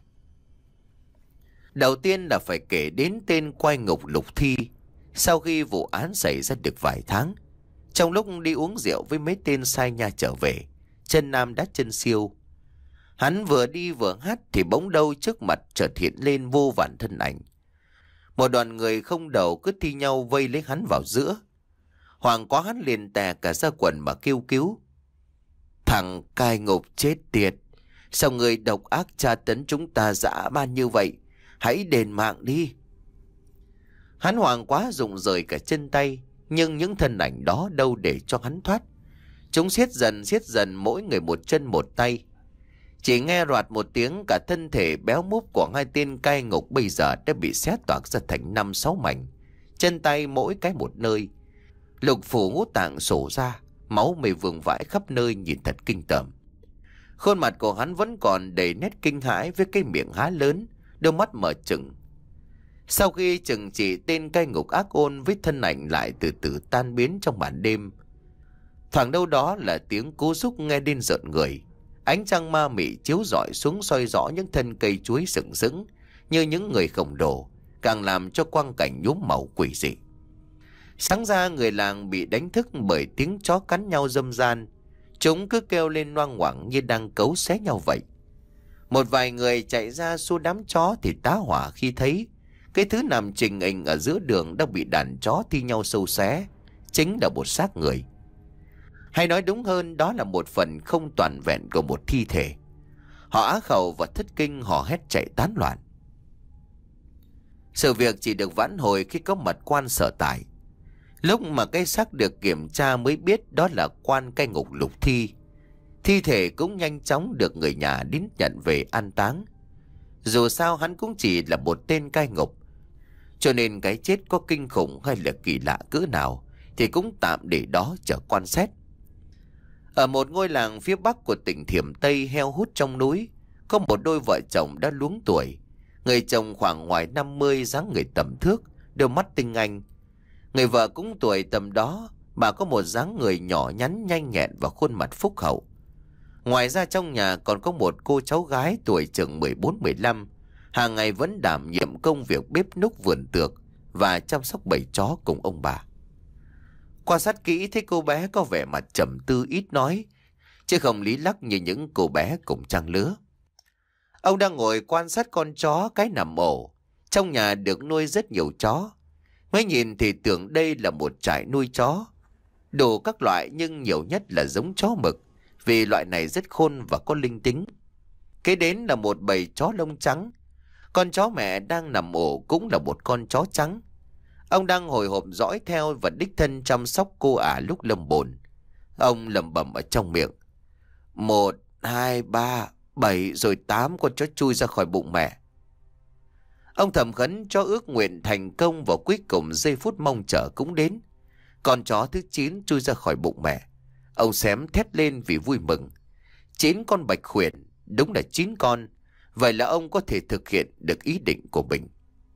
Đầu tiên là phải kể đến tên Quai Ngục Lục Thi. Sau khi vụ án xảy ra được vài tháng, trong lúc đi uống rượu với mấy tên sai nha trở về, chân nam đá chân siêu. Hắn vừa đi vừa hát thì bỗng đâu trước mặt chợt hiện lên vô vàn thân ảnh. Một đoàn người không đầu cứ thi nhau vây lấy hắn vào giữa. Hoàng quá hắn liền tè cả ra quần mà kêu cứu: "Thằng cai ngục chết tiệt! Sao người độc ác tra tấn chúng ta dã man như vậy? Hãy đền mạng đi!" Hắn hoảng quá rụng rời cả chân tay, nhưng những thân ảnh đó đâu để cho hắn thoát. Chúng siết dần siết dần, mỗi người một chân một tay. Chỉ nghe roạt một tiếng, cả thân thể béo múp của hai tên cai ngục bây giờ đã bị xé toạc ra thành năm sáu mảnh. Chân tay mỗi cái một nơi, lục phủ ngũ tạng sổ ra, máu mề vương vãi khắp nơi, nhìn thật kinh tởm. Khuôn mặt của hắn vẫn còn đầy nét kinh hãi, với cái miệng há lớn, đôi mắt mở trừng. Sau khi trừng trị tên cai ngục ác ôn với thân ảnh lại từ từ tan biến trong màn đêm, thoảng đâu đó là tiếng cú rúc nghe đến rợn người. Ánh trăng ma mị chiếu rọi xuống soi rõ những thân cây chuối sừng sững như những người khổng lồ, càng làm cho quang cảnh nhuốm màu quỷ dị. Sáng ra người làng bị đánh thức bởi tiếng chó cắn nhau râm ran. Chúng cứ kêu lên loang ngoảng như đang cấu xé nhau vậy. Một vài người chạy ra xua đám chó thì tá hỏa khi thấy cái thứ nằm trình hình ở giữa đường đang bị đàn chó thi nhau sâu xé, chính là một xác người. Hay nói đúng hơn, đó là một phần không toàn vẹn của một thi thể. Họ á khẩu và thất kinh, họ hét chạy tán loạn. Sự việc chỉ được vãn hồi khi có mặt quan sở tại. Lúc mà cái xác được kiểm tra mới biết đó là quan cai ngục Lục Thi. Thi thể cũng nhanh chóng được người nhà đến nhận về an táng. Dù sao hắn cũng chỉ là một tên cai ngục, cho nên cái chết có kinh khủng hay là kỳ lạ cỡ nào thì cũng tạm để đó chờ quan xét. Ở một ngôi làng phía bắc của tỉnh Thiểm Tây heo hút trong núi, có một đôi vợ chồng đã luống tuổi. Người chồng khoảng ngoài năm mươi, dáng người tầm thước, đôi mắt tinh anh. Người vợ cũng tuổi tầm đó, bà có một dáng người nhỏ nhắn nhanh nhẹn và khuôn mặt phúc hậu. Ngoài ra trong nhà còn có một cô cháu gái tuổi chừng mười bốn mười lăm, hàng ngày vẫn đảm nhiệm công việc bếp núc vườn tược và chăm sóc bầy chó cùng ông bà. Quan sát kỹ thấy cô bé có vẻ mặt trầm tư ít nói, chứ không lý lắc như những cô bé cùng trang lứa. Ông đang ngồi quan sát con chó cái nằm ổ. Trong nhà được nuôi rất nhiều chó. Mới nhìn thì tưởng đây là một trại nuôi chó. Đủ các loại nhưng nhiều nhất là giống chó mực, vì loại này rất khôn và có linh tính. Kế đến là một bầy chó lông trắng. Con chó mẹ đang nằm ổ cũng là một con chó trắng. Ông đang hồi hộp dõi theo và đích thân chăm sóc cô ả lúc lâm bồn. Ông lẩm bẩm ở trong miệng: Một, hai, ba, bảy rồi tám con chó chui ra khỏi bụng mẹ. Ông thầm khấn cho ước nguyện thành công, và cuối cùng giây phút mong chờ cũng đến. Con chó thứ chín chui ra khỏi bụng mẹ. Ông xém thét lên vì vui mừng. Chín con bạch khuyển, đúng là chín con. Vậy là ông có thể thực hiện được ý định của mình.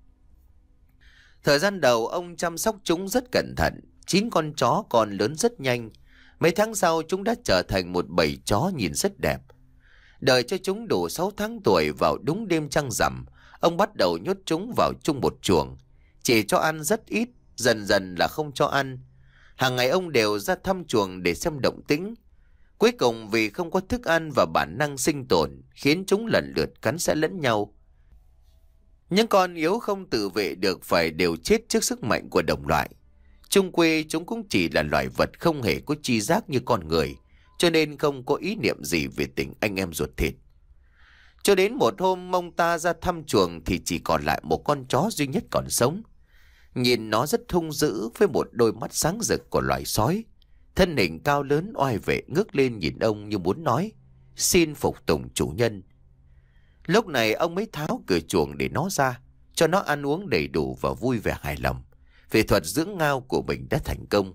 Thời gian đầu ông chăm sóc chúng rất cẩn thận. Chín con chó còn lớn rất nhanh. Mấy tháng sau chúng đã trở thành một bầy chó nhìn rất đẹp. Đợi cho chúng đủ sáu tháng tuổi, vào đúng đêm trăng rằm, ông bắt đầu nhốt chúng vào chung một chuồng. Chỉ cho ăn rất ít, dần dần là không cho ăn. Hàng ngày ông đều ra thăm chuồng để xem động tĩnh. Cuối cùng vì không có thức ăn và bản năng sinh tồn, khiến chúng lần lượt cắn xé lẫn nhau. Những con yếu không tự vệ được phải đều chết trước sức mạnh của đồng loại. Chung quy chúng cũng chỉ là loài vật không hề có tri giác như con người, cho nên không có ý niệm gì về tình anh em ruột thịt. Cho đến một hôm mong ta ra thăm chuồng thì chỉ còn lại một con chó duy nhất còn sống. Nhìn nó rất hung dữ với một đôi mắt sáng rực của loài sói. Thân hình cao lớn oai vệ ngước lên nhìn ông như muốn nói: Xin phục tùng chủ nhân. Lúc này ông mới tháo cửa chuồng để nó ra, cho nó ăn uống đầy đủ và vui vẻ hài lòng. Vì thuật dưỡng ngao của mình đã thành công.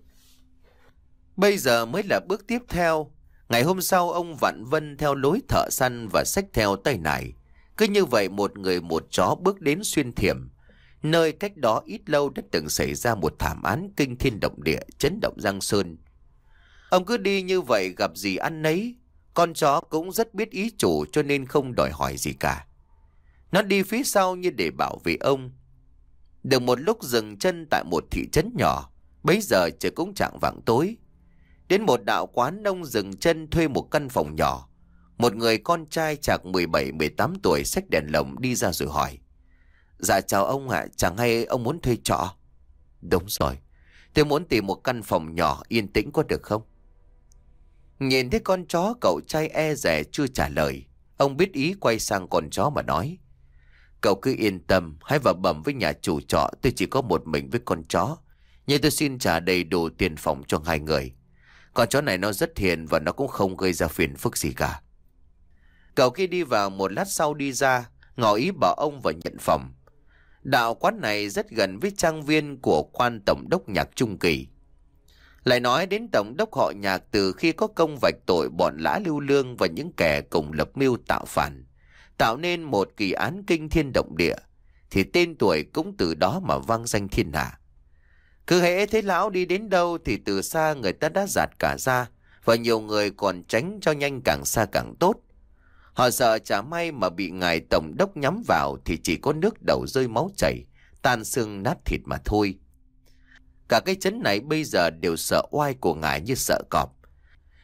Bây giờ mới là bước tiếp theo. Ngày hôm sau ông vặn vân theo lối thợ săn và xách theo tay nải. Cứ như vậy một người một chó bước đến Xuyên Thiểm, nơi cách đó ít lâu đã từng xảy ra một thảm án kinh thiên động địa, chấn động Giang Sơn. Ông cứ đi như vậy gặp gì ăn nấy. Con chó cũng rất biết ý chủ, cho nên không đòi hỏi gì cả. Nó đi phía sau như để bảo vệ ông. Được một lúc dừng chân tại một thị trấn nhỏ. Bấy giờ trời cũng chạng vạng tối. Đến một đạo quán, ông dừng chân thuê một căn phòng nhỏ. Một người con trai chạc mười bảy mười tám tuổi xách đèn lồng đi ra rồi hỏi: Dạ chào ông ạ, à, chẳng hay ông muốn thuê trọ? Đúng rồi, tôi muốn tìm một căn phòng nhỏ yên tĩnh có được không? Nhìn thấy con chó, cậu trai e dè chưa trả lời. Ông biết ý, quay sang con chó mà nói: Cậu cứ yên tâm, hãy vào bẩm với nhà chủ trọ tôi chỉ có một mình với con chó, nhưng tôi xin trả đầy đủ tiền phòng cho hai người. Con chó này nó rất hiền và nó cũng không gây ra phiền phức gì cả. Cậu kia đi vào, một lát sau đi ra, ngỏ ý bảo ông vào nhận phòng. Đạo quán này rất gần với trang viên của quan tổng đốc Nhạc Trung Kỳ. Lại nói đến tổng đốc họ Nhạc, từ khi có công vạch tội bọn Lã Lưu Lương và những kẻ cùng lập mưu tạo phản, tạo nên một kỳ án kinh thiên động địa, thì tên tuổi cũng từ đó mà vang danh thiên hạ. Cứ hễ thấy lão đi đến đâu thì từ xa người ta đã giạt cả ra, và nhiều người còn tránh cho nhanh, càng xa càng tốt. Họ sợ chả may mà bị ngài tổng đốc nhắm vào thì chỉ có nước đầu rơi máu chảy, tan xương nát thịt mà thôi. Cả cái trấn này bây giờ đều sợ oai của ngài như sợ cọp.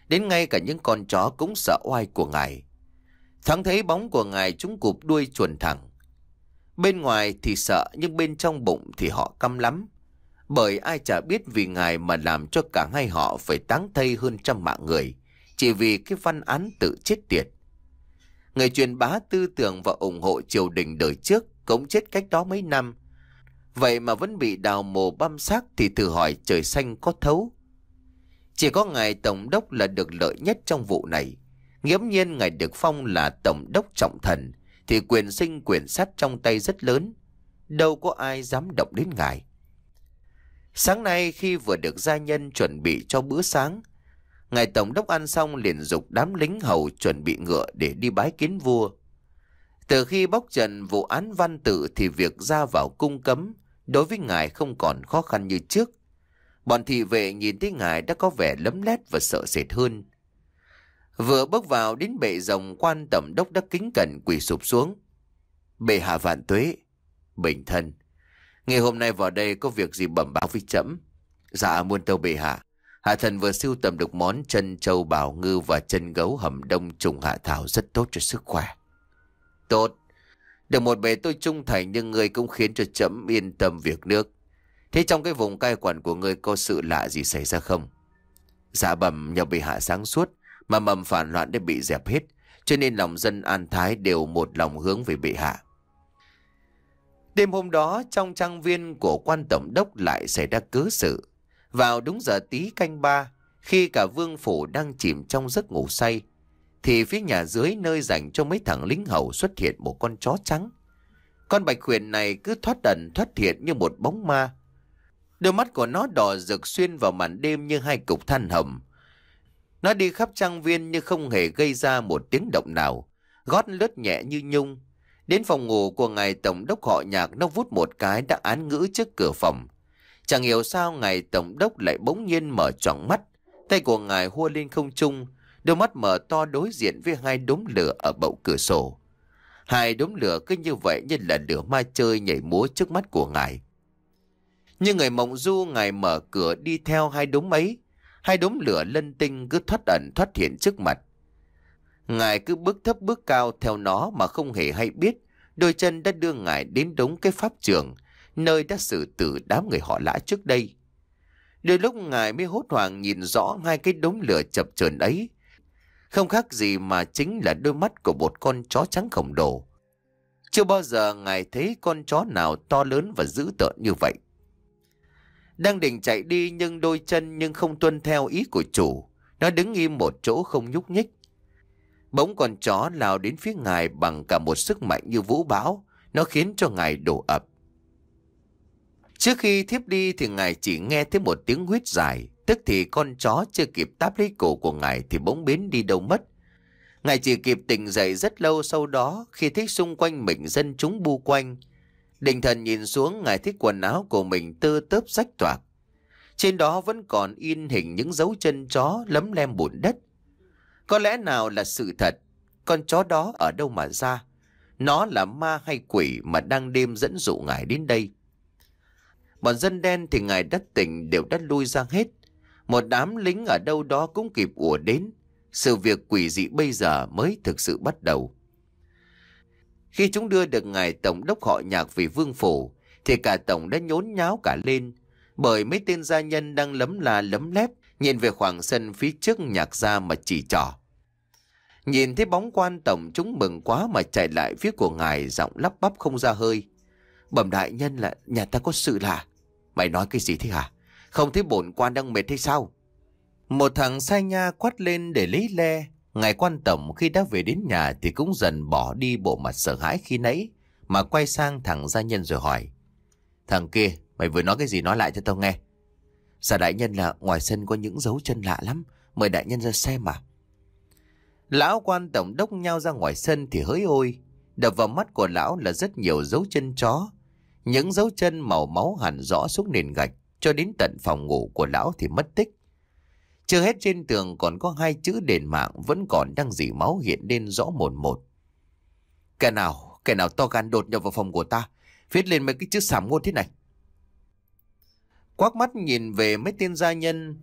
Đến ngay cả những con chó cũng sợ oai của ngài. Thoáng thấy bóng của ngài chúng cụp đuôi chuồn thẳng. Bên ngoài thì sợ nhưng bên trong bụng thì họ căm lắm. Bởi ai chả biết vì ngài mà làm cho cả hai họ phải táng thây hơn trăm mạng người, chỉ vì cái văn án tự chết tiệt. Người truyền bá tư tưởng và ủng hộ triều đình đời trước cũng chết cách đó mấy năm. Vậy mà vẫn bị đào mồ băm xác thì thử hỏi trời xanh có thấu. Chỉ có ngài tổng đốc là được lợi nhất trong vụ này. Nghiễm nhiên ngài được phong là tổng đốc trọng thần thì quyền sinh quyền sát trong tay rất lớn. Đâu có ai dám động đến ngài. Sáng nay khi vừa được gia nhân chuẩn bị cho bữa sáng, ngài tổng đốc ăn xong liền giục đám lính hầu chuẩn bị ngựa để đi bái kiến vua. Từ khi bóc trần vụ án Văn Tự thì việc ra vào cung cấm đối với ngài không còn khó khăn như trước. Bọn thị vệ nhìn thấy ngài đã có vẻ lấm lét và sợ sệt hơn. Vừa bước vào đến bệ rồng, quan tổng đốc đã kính cẩn quỳ sụp xuống. Bệ hạ vạn tuế. Bình thân. Ngày hôm nay vào đây có việc gì bẩm báo với trẫm? Dạ muôn tâu bệ hạ. Hạ thần vừa sưu tầm được món chân trâu bào ngư và chân gấu hầm đông trùng hạ thảo rất tốt cho sức khỏe. Tốt. Được một bề tôi trung thành nhưng ngươi cũng khiến cho trẫm yên tâm việc nước. Thế trong cái vùng cai quản của ngươi có sự lạ gì xảy ra không? Dạ bẩm nhờ bệ hạ sáng suốt mà mầm phản loạn đã bị dẹp hết, cho nên lòng dân An Thái đều một lòng hướng về bệ hạ. Đêm hôm đó trong trang viên của quan tổng đốc lại xảy ra cớ sự. Vào đúng giờ tí canh ba, khi cả vương phủ đang chìm trong giấc ngủ say, thì phía nhà dưới nơi dành cho mấy thằng lính hầu xuất hiện một con chó trắng. Con bạch huyền này cứ thoát ẩn thoát hiện như một bóng ma. Đôi mắt của nó đỏ rực xuyên vào màn đêm như hai cục than hầm. Nó đi khắp trang viên nhưng không hề gây ra một tiếng động nào, gót lướt nhẹ như nhung. Đến phòng ngủ của ngài tổng đốc họ Nhạc, nó vút một cái đã án ngữ trước cửa phòng. Chẳng hiểu sao ngài tổng đốc lại bỗng nhiên mở choàng mắt, tay của ngài hua lên không trung, đôi mắt mở to đối diện với hai đốm lửa ở bậu cửa sổ. Hai đốm lửa cứ như vậy như là lửa ma chơi nhảy múa trước mắt của ngài. Như người mộng du, ngài mở cửa đi theo hai đốm ấy, hai đốm lửa lân tinh cứ thoát ẩn thoát hiện trước mặt. Ngài cứ bước thấp bước cao theo nó mà không hề hay biết đôi chân đã đưa ngài đến đúng cái pháp trường nơi đã xử tử đám người họ Lã trước đây. Đôi lúc ngài mới hốt hoảng nhìn rõ hai cái đốm lửa chập chờn ấy, không khác gì mà chính là đôi mắt của một con chó trắng khổng lồ. Chưa bao giờ ngài thấy con chó nào to lớn và dữ tợn như vậy. Đang định chạy đi nhưng đôi chân nhưng không tuân theo ý của chủ, nó đứng im một chỗ không nhúc nhích. Bỗng con chó lao đến phía ngài bằng cả một sức mạnh như vũ bão, nó khiến cho ngài đổ ập. Trước khi thiếp đi thì ngài chỉ nghe thấy một tiếng huýt dài, tức thì con chó chưa kịp táp lấy cổ của ngài thì bỗng biến đi đâu mất. Ngài chỉ kịp tỉnh dậy rất lâu sau đó khi thấy xung quanh mình dân chúng bu quanh. Định thần nhìn xuống, ngài thấy quần áo của mình tơ tớp rách toạc. Trên đó vẫn còn in hình những dấu chân chó lấm lem bùn đất. Có lẽ nào là sự thật? Con chó đó ở đâu mà ra? Nó là ma hay quỷ mà đang đêm dẫn dụ ngài đến đây? Bọn dân đen thì ngài đất tỉnh đều đã lui ra hết. Một đám lính ở đâu đó cũng kịp ùa đến. Sự việc quỷ dị bây giờ mới thực sự bắt đầu. Khi chúng đưa được ngài tổng đốc họ Nhạc về vương phủ thì cả tổng đã nhốn nháo cả lên, bởi mấy tên gia nhân đang lấm la lấm lép nhìn về khoảng sân phía trước Nhạc gia mà chỉ trỏ. Nhìn thấy bóng quan tổng, chúng mừng quá mà chạy lại phía của ngài, giọng lắp bắp không ra hơi. Bẩm đại nhân là nhà ta có sự lạ. Mày nói cái gì thế hả? Không thấy bổn quan đang mệt hay sao? Một thằng sai nha quát lên để lấy le. Ngài quan tổng khi đã về đến nhà thì cũng dần bỏ đi bộ mặt sợ hãi khi nãy, mà quay sang thằng gia nhân rồi hỏi. Thằng kia, mày vừa nói cái gì, nói lại cho tao nghe. Dạ đại nhân là ngoài sân có những dấu chân lạ lắm, mời đại nhân ra xem mà. Lão quan tổng đốc nhao ra ngoài sân thì hỡi ôi, đập vào mắt của lão là rất nhiều dấu chân chó. Những dấu chân màu máu hẳn rõ xuống nền gạch, cho đến tận phòng ngủ của lão thì mất tích. Chưa hết, trên tường còn có hai chữ đền mạng vẫn còn đang rỉ máu hiện lên rõ mồn một. Kẻ nào, kẻ nào to gan đột nhập vào phòng của ta, viết lên mấy cái chữ sảm ngôn thế này. Quắc mắt nhìn về mấy tên gia nhân,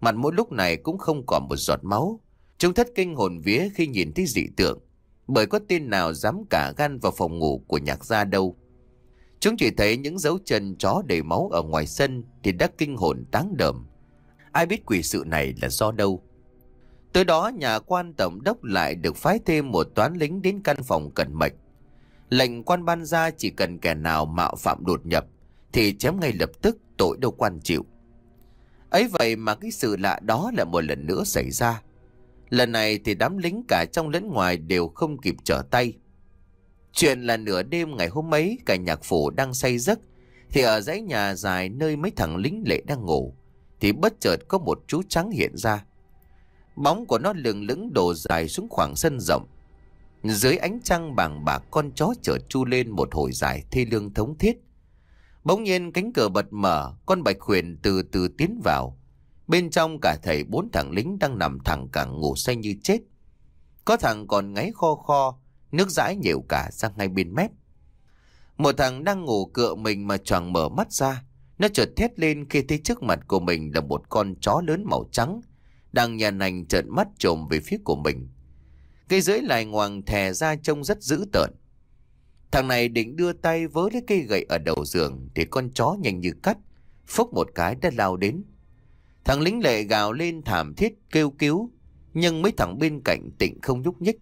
Mặt mỗi lúc này cũng không còn một giọt máu. Chúng thất kinh hồn vía khi nhìn thấy dị tượng, bởi có tên nào dám cả gan vào phòng ngủ của Nhạc gia đâu. Chúng chỉ thấy những dấu chân chó đầy máu ở ngoài sân thì đã kinh hồn táng đờm. Ai biết quỷ sự này là do đâu. Tới đó nhà quan tổng đốc lại được phái thêm một toán lính đến căn phòng cẩn mệnh. Lệnh quan ban ra chỉ cần kẻ nào mạo phạm đột nhập thì chém ngay lập tức, tội đâu quan chịu. Ấy vậy mà cái sự lạ đó lại một lần nữa xảy ra. Lần này thì đám lính cả trong lẫn ngoài đều không kịp trở tay. Chuyện là nửa đêm ngày hôm ấy, cả Nhạc phủ đang say giấc thì ở dãy nhà dài nơi mấy thằng lính lệ đang ngủ thì bất chợt có một chú trắng hiện ra. Bóng của nó lừng lững đổ dài xuống khoảng sân rộng. Dưới ánh trăng bàng bạc, con chó chợt chu lên một hồi dài thê lương thống thiết. Bỗng nhiên cánh cửa bật mở, con Bạch Huyền từ từ tiến vào. Bên trong cả thầy bốn thằng lính đang nằm thẳng cẳng ngủ say như chết. Có thằng còn ngáy kho kho, nước dãi nhều cả sang hai bên mép. Một thằng đang ngủ cựa mình mà choàng mở mắt ra. Nó chợt thét lên khi thấy trước mặt của mình là một con chó lớn màu trắng đang nhàn nành trợn mắt trồm về phía của mình. Cây lưỡi lại ngoằng thè ra trông rất dữ tợn. Thằng này định đưa tay vớ lấy cây gậy ở đầu giường thì con chó nhanh như cắt, phốc một cái đã lao đến. Thằng lính lệ gào lên thảm thiết kêu cứu, nhưng mấy thằng bên cạnh tịnh không nhúc nhích.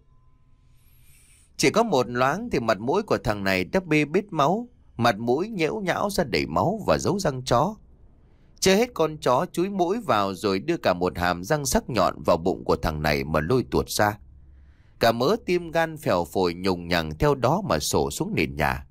Chỉ có một loáng thì mặt mũi của thằng này đã bê bết máu, mặt mũi nhễu nhão ra đầy máu và dấu răng chó. Chưa hết, con chó chúi mũi vào rồi đưa cả một hàm răng sắc nhọn vào bụng của thằng này mà lôi tuột ra. Cả mớ tim gan phèo phổi nhùng nhằng theo đó mà sổ xuống nền nhà.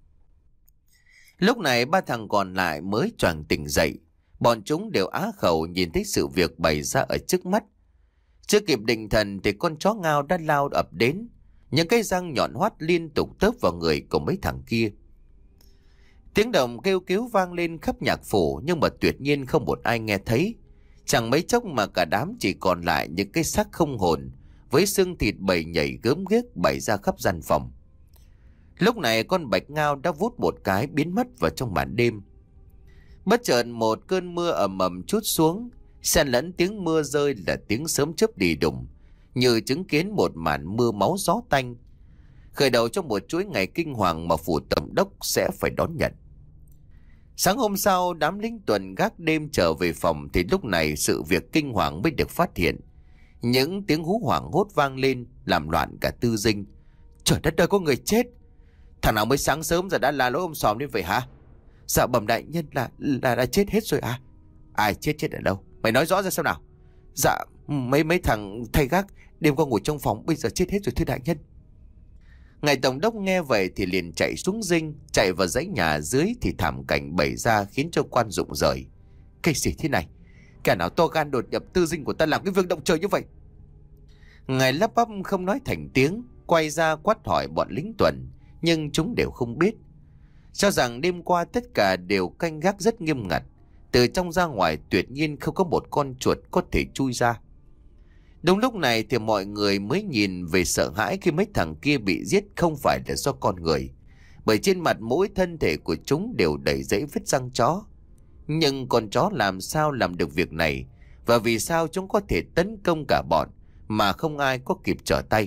Lúc này ba thằng còn lại mới choàng tỉnh dậy. Bọn chúng đều á khẩu nhìn thấy sự việc bày ra ở trước mắt. Chưa kịp định thần thì con chó ngao đã lao ập đến. Những cái răng nhọn hoắt liên tục tớp vào người của mấy thằng kia. Tiếng động kêu cứu vang lên khắp Nhạc phủ, nhưng mà tuyệt nhiên không một ai nghe thấy. Chẳng mấy chốc mà cả đám chỉ còn lại những cái xác không hồn với xương thịt bầy nhảy gớm ghiếc bày ra khắp gian phòng. Lúc này con Bạch Ngao đã vút một cái biến mất vào trong màn đêm. Bất chợt một cơn mưa ầm ầm trút xuống, xen lẫn tiếng mưa rơi là tiếng sớm chớp đi đùng, như chứng kiến một màn mưa máu gió tanh, khởi đầu trong một chuỗi ngày kinh hoàng mà phủ tổng đốc sẽ phải đón nhận. Sáng hôm sau, đám lính tuần gác đêm trở về phòng thì lúc này sự việc kinh hoàng mới được phát hiện. Những tiếng hú hoảng hốt vang lên làm loạn cả tư dinh. Trời đất ơi, có người chết! Thằng nào mới sáng sớm giờ đã la lối om sòm đến vậy hả? Dạ bẩm đại nhân là là đã chết hết rồi à? Ai chết chết ở đâu? Mày nói rõ ra xem nào. Dạ mấy mấy thằng thay gác đêm qua ngủ trong phòng bây giờ chết hết rồi thưa đại nhân. Ngài tổng đốc nghe vậy thì liền chạy xuống dinh, chạy vào dãy nhà dưới thì thảm cảnh bày ra khiến cho quan rụng rời. Cái gì thế này? Kẻ nào to gan đột nhập tư dinh của ta làm cái việc động trời như vậy? Ngài lắp bắp không nói thành tiếng, quay ra quát hỏi bọn lính tuần, nhưng chúng đều không biết. Cho rằng đêm qua tất cả đều canh gác rất nghiêm ngặt, từ trong ra ngoài tuyệt nhiên không có một con chuột có thể chui ra. Đúng lúc này thì mọi người mới nhìn về sợ hãi khi mấy thằng kia bị giết không phải là do con người, bởi trên mặt mũi thân thể của chúng đều đầy dẫy vết răng chó. Nhưng con chó làm sao làm được việc này, và vì sao chúng có thể tấn công cả bọn mà không ai có kịp trở tay?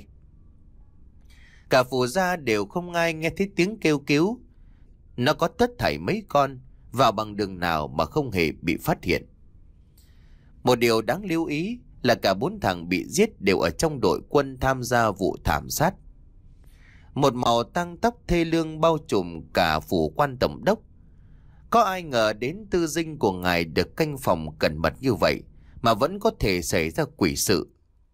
Cả phủ gia đều không ai nghe thấy tiếng kêu cứu. Nó có tất thảy mấy con, vào bằng đường nào mà không hề bị phát hiện. Một điều đáng lưu ý là cả bốn thằng bị giết đều ở trong đội quân tham gia vụ thảm sát. Một màu tăng tóc thê lương bao trùm cả phủ quan tổng đốc. Có ai ngờ đến tư dinh của ngài được canh phòng cẩn mật như vậy mà vẫn có thể xảy ra quỷ sự.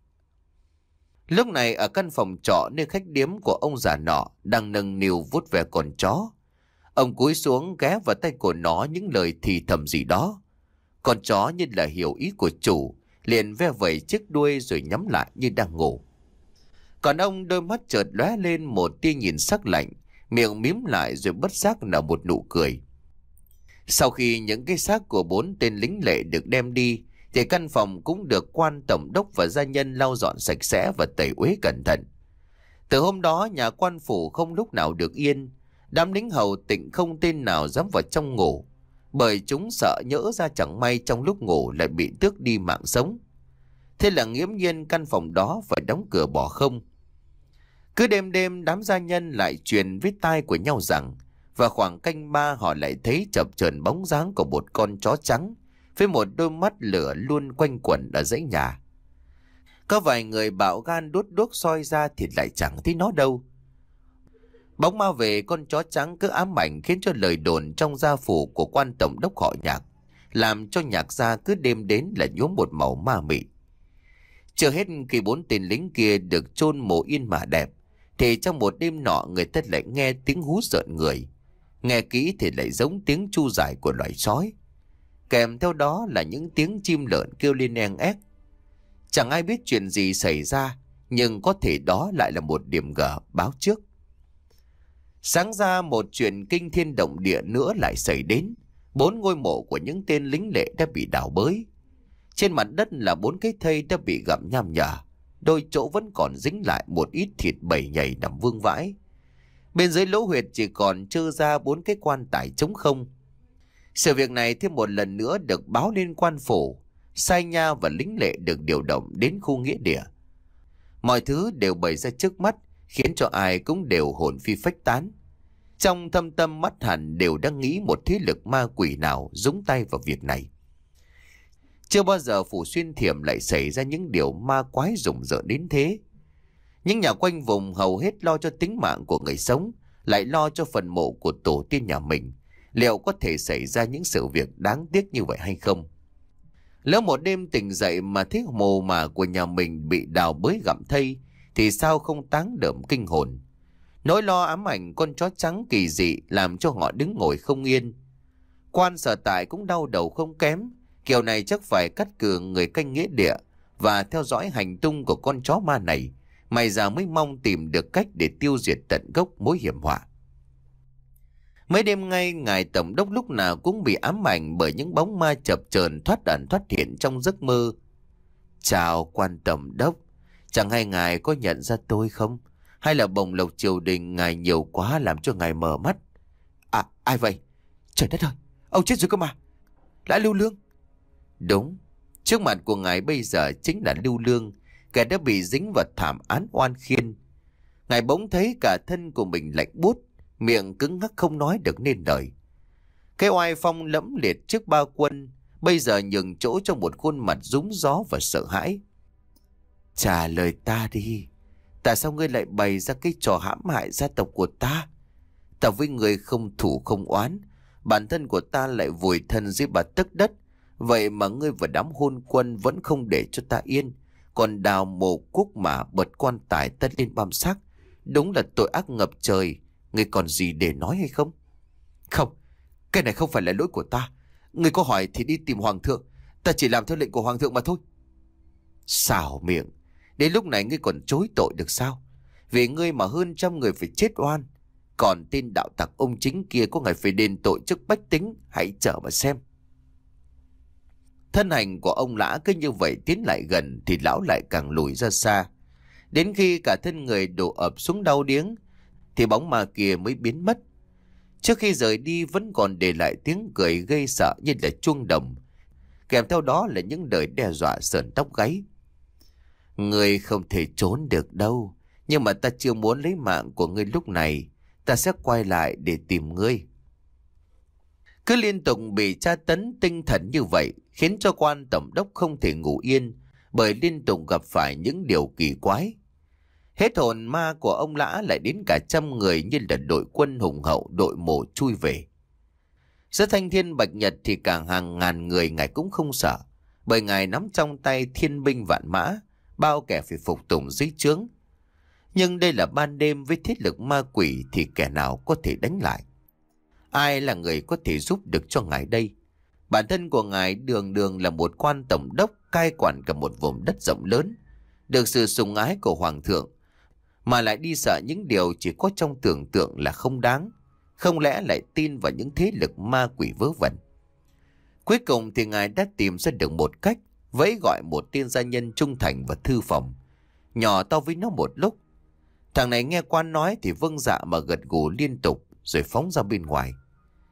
Lúc này ở căn phòng trọ nơi khách điếm của ông già nọ đang nâng niu vuốt về con chó. Ông cúi xuống ghé vào tay của nó những lời thì thầm gì đó. Con chó như là hiểu ý của chủ, liền ve vẩy chiếc đuôi rồi nhắm lại như đang ngủ. Còn ông đôi mắt chợt lóe lên một tia nhìn sắc lạnh, miệng mím lại rồi bất giác nở một nụ cười. Sau khi những cái xác của bốn tên lính lệ được đem đi, thì căn phòng cũng được quan tổng đốc và gia nhân lau dọn sạch sẽ và tẩy uế cẩn thận. Từ hôm đó nhà quan phủ không lúc nào được yên, đám lính hầu tịnh không tên nào dám vào trong ngủ. bởi chúng sợ nhỡ ra chẳng may trong lúc ngủ lại bị tước đi mạng sống. Thế là nghiễm nhiên căn phòng đó phải đóng cửa bỏ không. Cứ đêm đêm đám gia nhân lại truyền với tai của nhau rằng vào khoảng canh ba họ lại thấy chập chờn bóng dáng của một con chó trắng với một đôi mắt lửa luôn quanh quẩn ở dãy nhà. Có vài người bạo gan đốt đuốc soi ra thì lại chẳng thấy nó đâu. Bóng ma về con chó trắng cứ ám ảnh khiến cho lời đồn trong gia phủ của quan tổng đốc họ Nhạc, làm cho Nhạc gia cứ đêm đến là nhuốm một màu ma mị. Chưa hết khi bốn tên lính kia được chôn mồ yên mà đẹp, thì trong một đêm nọ người ta lại nghe tiếng hú rợn người. Nghe kỹ thì lại giống tiếng tru dài của loài sói. Kèm theo đó là những tiếng chim lợn kêu lên eng ép. Chẳng ai biết chuyện gì xảy ra, nhưng có thể đó lại là một điểm gở báo trước. Sáng ra một chuyện kinh thiên động địa nữa lại xảy đến. Bốn ngôi mộ của những tên lính lệ đã bị đào bới. Trên mặt đất là bốn cái thây đã bị gặm nham nhở. Đôi chỗ vẫn còn dính lại một ít thịt bầy nhầy nằm vương vãi. Bên dưới lỗ huyệt chỉ còn trơ ra bốn cái quan tài trống không. Sự việc này thêm một lần nữa được báo lên quan phủ. Sai nha và lính lệ được điều động đến khu nghĩa địa. Mọi thứ đều bày ra trước mắt, khiến cho ai cũng đều hồn phi phách tán. Trong thâm tâm mắt hẳn đều đang nghĩ một thế lực ma quỷ nào dúng tay vào việc này. Chưa bao giờ phủ Xuyên Thiểm lại xảy ra những điều ma quái rùng rợn đến thế. Những nhà quanh vùng hầu hết lo cho tính mạng của người sống, lại lo cho phần mộ của tổ tiên nhà mình. Liệu có thể xảy ra những sự việc đáng tiếc như vậy hay không? Lỡ một đêm tỉnh dậy mà thấy mồ mả của nhà mình bị đào bới gặm thây, thì sao không táng đượm kinh hồn? Nỗi lo ám ảnh con chó trắng kỳ dị làm cho họ đứng ngồi không yên. Quan sở tại cũng đau đầu không kém. Kiểu này chắc phải cắt cử người canh nghĩa địa và theo dõi hành tung của con chó ma này. Mày già mới mong tìm được cách để tiêu diệt tận gốc mối hiểm họa. Mấy đêm ngay, ngài tổng đốc lúc nào cũng bị ám ảnh bởi những bóng ma chập chờn thoát ẩn thoát hiện trong giấc mơ. Chào quan tổng đốc, chẳng hay ngài có nhận ra tôi không? Hay là bồng lộc triều đình ngài nhiều quá làm cho ngài mờ mắt? À, ai vậy? Trời đất ơi, ông chết rồi cơ mà. Lã Lưu Lương. Đúng, trước mặt của ngài bây giờ chính là Lưu Lương, kẻ đã bị dính vào thảm án oan khiên. Ngài bỗng thấy cả thân của mình lạnh buốt, miệng cứng ngắc không nói được nên lời. Cái oai phong lẫm liệt trước ba quân bây giờ nhường chỗ cho một khuôn mặt rúng gió và sợ hãi. Trả lời ta đi, tại sao ngươi lại bày ra cái trò hãm hại gia tộc của ta? Ta với người không thủ không oán, bản thân của ta lại vùi thân dưới bạt tấc đất. Vậy mà ngươi và đám hôn quân vẫn không để cho ta yên, còn đào mồ cuốc mà bật quan tài ta lên băm xác. Đúng là tội ác ngập trời. Ngươi còn gì để nói hay không? Không, cái này không phải là lỗi của ta. Ngươi có hỏi thì đi tìm hoàng thượng. Ta chỉ làm theo lệnh của hoàng thượng mà thôi. Xảo miệng, đến lúc này ngươi còn chối tội được sao? Vì ngươi mà hơn trăm người phải chết oan. Còn tên đạo tặc ông chính kia có ngày phải đền tội trước bách tính. Hãy chờ mà xem. Thân hành của ông Lã cứ như vậy tiến lại gần thì lão lại càng lùi ra xa. Đến khi cả thân người đổ ập xuống đau điếng thì bóng ma kia mới biến mất. Trước khi rời đi vẫn còn để lại tiếng cười gây sợ như là chuông đồng. Kèm theo đó là những lời đe dọa sởn tóc gáy. Ngươi không thể trốn được đâu. Nhưng mà ta chưa muốn lấy mạng của ngươi lúc này. Ta sẽ quay lại để tìm ngươi. Cứ liên tục bị tra tấn tinh thần như vậy khiến cho quan tổng đốc không thể ngủ yên, bởi liên tục gặp phải những điều kỳ quái. Hết hồn ma của ông Lã lại đến cả trăm người như là đội quân hùng hậu đội mộ chui về. Giữa thanh thiên bạch nhật thì cả hàng ngàn người ngài cũng không sợ, bởi ngài nắm trong tay thiên binh vạn mã, bao kẻ phải phục tùng dưới trướng. Nhưng đây là ban đêm với thiết lực ma quỷ thì kẻ nào có thể đánh lại? Ai là người có thể giúp được cho ngài đây? Bản thân của ngài đường đường là một quan tổng đốc cai quản cả một vùng đất rộng lớn, được sự sủng ái của hoàng thượng, mà lại đi sợ những điều chỉ có trong tưởng tượng là không đáng. Không lẽ lại tin vào những thế lực ma quỷ vớ vẩn? Cuối cùng thì ngài đã tìm ra được một cách, vẫy gọi một tên gia nhân trung thành và thư phòng, nhỏ to với nó một lúc. Thằng này nghe quan nói thì vâng dạ mà gật gù liên tục rồi phóng ra bên ngoài.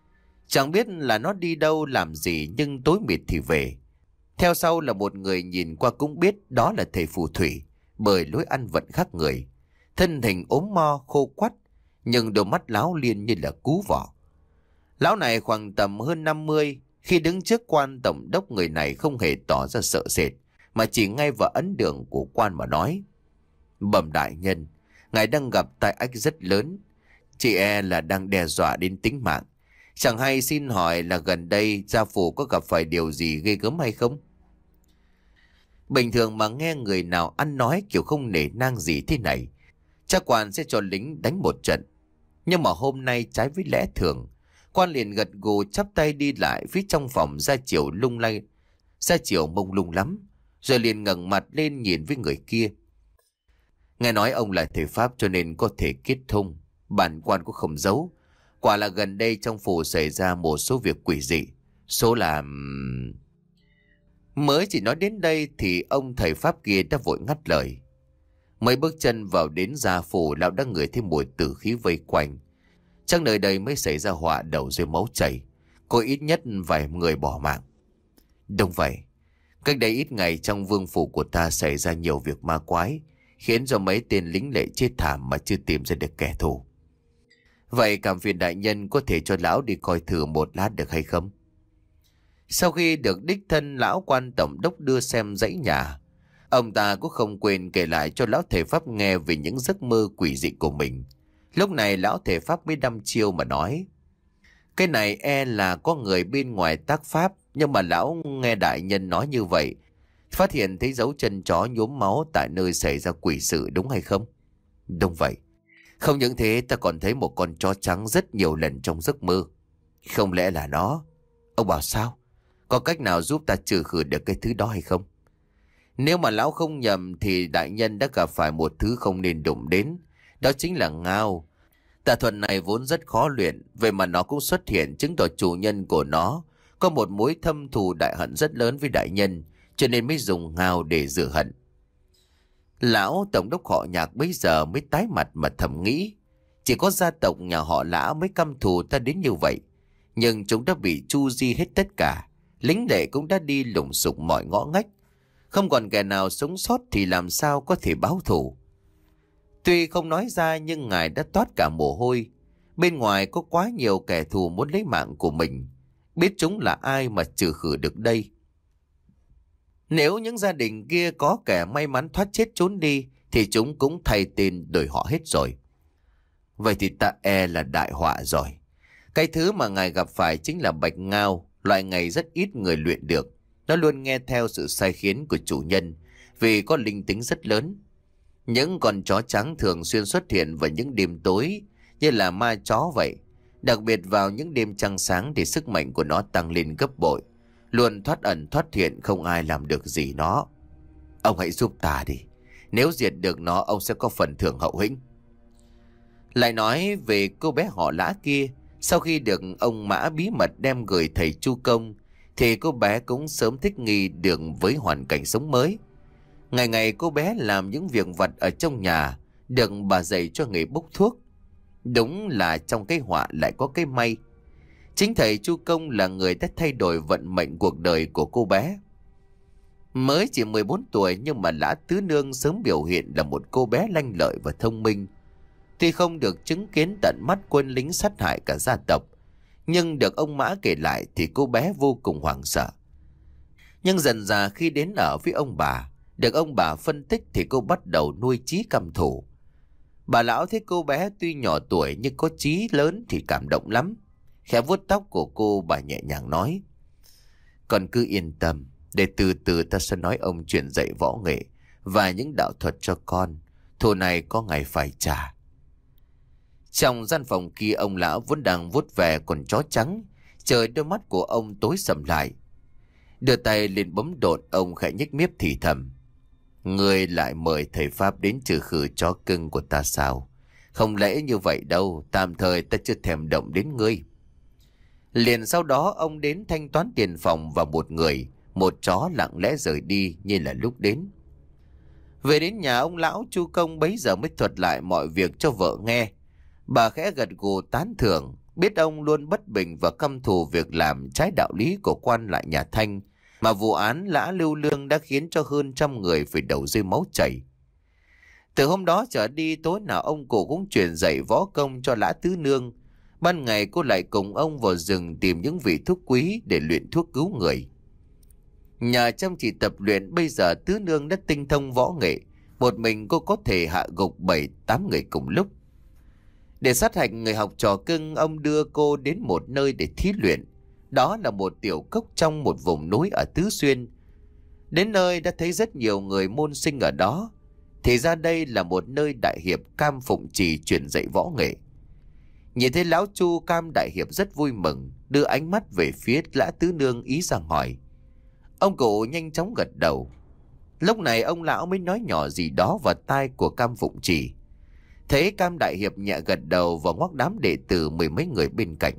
Chẳng biết là nó đi đâu làm gì nhưng tối mịt thì về. Theo sau là một người nhìn qua cũng biết đó là thầy phù thủy, bởi lối ăn vận khác người. Thân hình ốm mo khô quắt, nhưng đôi mắt láo liên như là cú vỏ. Lão này khoảng tầm hơn năm mươi, khi đứng trước quan tổng đốc người này không hề tỏ ra sợ sệt, mà chỉ ngay vào ấn đường của quan mà nói: Bẩm đại nhân, ngài đang gặp tai ách rất lớn, chị e là đang đe dọa đến tính mạng. Chẳng hay xin hỏi là gần đây gia phủ có gặp phải điều gì ghê gớm hay không? Bình thường mà nghe người nào ăn nói kiểu không nể nang gì thế này, chắc quan sẽ cho lính đánh một trận. Nhưng mà hôm nay trái với lẽ thường, quan liền gật gù chắp tay đi lại phía trong phòng ra chiều lung lay, ra chiều mông lung lắm, rồi liền ngẩng mặt lên nhìn với người kia. Nghe nói ông là thầy Pháp cho nên có thể kết thông, bản quan cũng không giấu. Quả là gần đây trong phủ xảy ra một số việc quỷ dị. Số là... Mới chỉ nói đến đây thì ông thầy Pháp kia đã vội ngắt lời. Mấy bước chân vào đến gia phủ, lão đã ngửi thấy mùi tử khí vây quanh. Chắc nơi đây mới xảy ra họa đầu rơi máu chảy, có ít nhất vài người bỏ mạng. Đúng vậy, cách đây ít ngày trong vương phủ của ta xảy ra nhiều việc ma quái, khiến cho mấy tên lính lệ chết thảm mà chưa tìm ra được kẻ thù. Vậy cảm phiền đại nhân có thể cho lão đi coi thử một lát được hay không? Sau khi được đích thân lão quan tổng đốc đưa xem dãy nhà, ông ta cũng không quên kể lại cho lão thầy Pháp nghe về những giấc mơ quỷ dị của mình. Lúc này lão thầy Pháp mới đăm chiêu mà nói: Cái này e là có người bên ngoài tác pháp, nhưng mà lão nghe đại nhân nói như vậy, phát hiện thấy dấu chân chó nhuốm máu tại nơi xảy ra quỷ sự, đúng hay không? Đúng vậy. Không những thế, ta còn thấy một con chó trắng rất nhiều lần trong giấc mơ. Không lẽ là nó? Ông bảo sao? Có cách nào giúp ta trừ khử được cái thứ đó hay không? Nếu mà lão không nhầm thì đại nhân đã gặp phải một thứ không nên đụng đến. Đó chính là ngao. Tà thuật này vốn rất khó luyện, vậy mà nó cũng xuất hiện chứng tỏ chủ nhân của nó có một mối thâm thù đại hận rất lớn với đại nhân, cho nên mới dùng ngao để rửa hận. Lão tổng đốc họ Nhạc bấy giờ mới tái mặt mà thầm nghĩ, chỉ có gia tộc nhà họ Lã mới căm thù ta đến như vậy. Nhưng chúng đã bị chu di hết tất cả, lính lệ cũng đã đi lùng sục mọi ngõ ngách, không còn kẻ nào sống sót thì làm sao có thể báo thù. Tuy không nói ra nhưng ngài đã toát cả mồ hôi. Bên ngoài có quá nhiều kẻ thù muốn lấy mạng của mình, biết chúng là ai mà trừ khử được đây? Nếu những gia đình kia có kẻ may mắn thoát chết trốn đi thì chúng cũng thay tên đổi họ hết rồi. Vậy thì ta e là đại họa rồi. Cái thứ mà ngài gặp phải chính là bạch ngao, loại ngày rất ít người luyện được. Nó luôn nghe theo sự sai khiến của chủ nhân vì có linh tính rất lớn. Những con chó trắng thường xuyên xuất hiện vào những đêm tối như là ma chó vậy. Đặc biệt vào những đêm trăng sáng thì sức mạnh của nó tăng lên gấp bội, luôn thoát ẩn thoát hiện, không ai làm được gì nó. Ông hãy giúp ta đi, nếu diệt được nó ông sẽ có phần thưởng hậu hĩnh. Lại nói về cô bé họ Lã kia, sau khi được ông Mã bí mật đem gửi thầy Chu Công thì cô bé cũng sớm thích nghi được với hoàn cảnh sống mới. Ngày ngày cô bé làm những việc vặt ở trong nhà, được bà dạy cho nghề bốc thuốc. Đúng là trong cái họa lại có cái may. Chính thầy Chu Công là người đã thay đổi vận mệnh cuộc đời của cô bé. Mới chỉ mười bốn tuổi nhưng mà Lã Tứ Nương sớm biểu hiện là một cô bé lanh lợi và thông minh. Tuy không được chứng kiến tận mắt quân lính sát hại cả gia tộc, nhưng được ông Mã kể lại thì cô bé vô cùng hoảng sợ. Nhưng dần dà khi đến ở với ông bà, được ông bà phân tích thì cô bắt đầu nuôi chí căm thù. Bà lão thấy cô bé tuy nhỏ tuổi nhưng có chí lớn thì cảm động lắm. Khẽ vuốt tóc của cô, bà nhẹ nhàng nói: Con cứ yên tâm, để từ từ ta sẽ nói ông chuyện dạy võ nghệ và những đạo thuật cho con. Thù này có ngày phải trả. Trong gian phòng kia, ông lão vốn đang vuốt về con chó trắng, trời đôi mắt của ông tối sầm lại. Đưa tay lên bấm đột, ông khẽ nhếch mép thì thầm: Ngươi lại mời thầy Pháp đến trừ khử chó cưng của ta sao? Không lẽ như vậy đâu, tạm thời ta chưa thèm động đến ngươi. Liền sau đó ông đến thanh toán tiền phòng và một người, một chó lặng lẽ rời đi như là lúc đến. Về đến nhà, ông lão Chu Công bấy giờ mới thuật lại mọi việc cho vợ nghe. Bà khẽ gật gù tán thưởng, Biết ông luôn bất bình và căm thù việc làm trái đạo lý của quan lại nhà Thanh, mà vụ án Lã Lưu Lương đã khiến cho hơn trăm người phải đầu rơi máu chảy. Từ hôm đó trở đi, tối nào ông cụ cũng truyền dạy võ công cho Lã Tứ Nương. Ban ngày cô lại cùng ông vào rừng tìm những vị thuốc quý để luyện thuốc cứu người. Nhờ chăm chỉ tập luyện, bây giờ Tứ Nương đã tinh thông võ nghệ. Một mình cô có thể hạ gục bảy tám người cùng lúc. Để sát hạch người học trò cưng, ông đưa cô đến một nơi để thí luyện. Đó là một tiểu cốc trong một vùng núi ở Tứ Xuyên. Đến nơi đã thấy rất nhiều người môn sinh ở đó. Thì ra đây là một nơi đại hiệp Cam Phụng Trì truyền dạy võ nghệ. Nhìn thấy lão Chu, Cam đại hiệp rất vui mừng, đưa ánh mắt về phía Lã Tứ Nương ý rằng hỏi. Ông cụ nhanh chóng gật đầu. Lúc này ông lão mới nói nhỏ gì đó vào tai của Cam Phụng Trì. Thấy Cam đại hiệp nhẹ gật đầu và ngoắc đám đệ tử mười mấy người bên cạnh.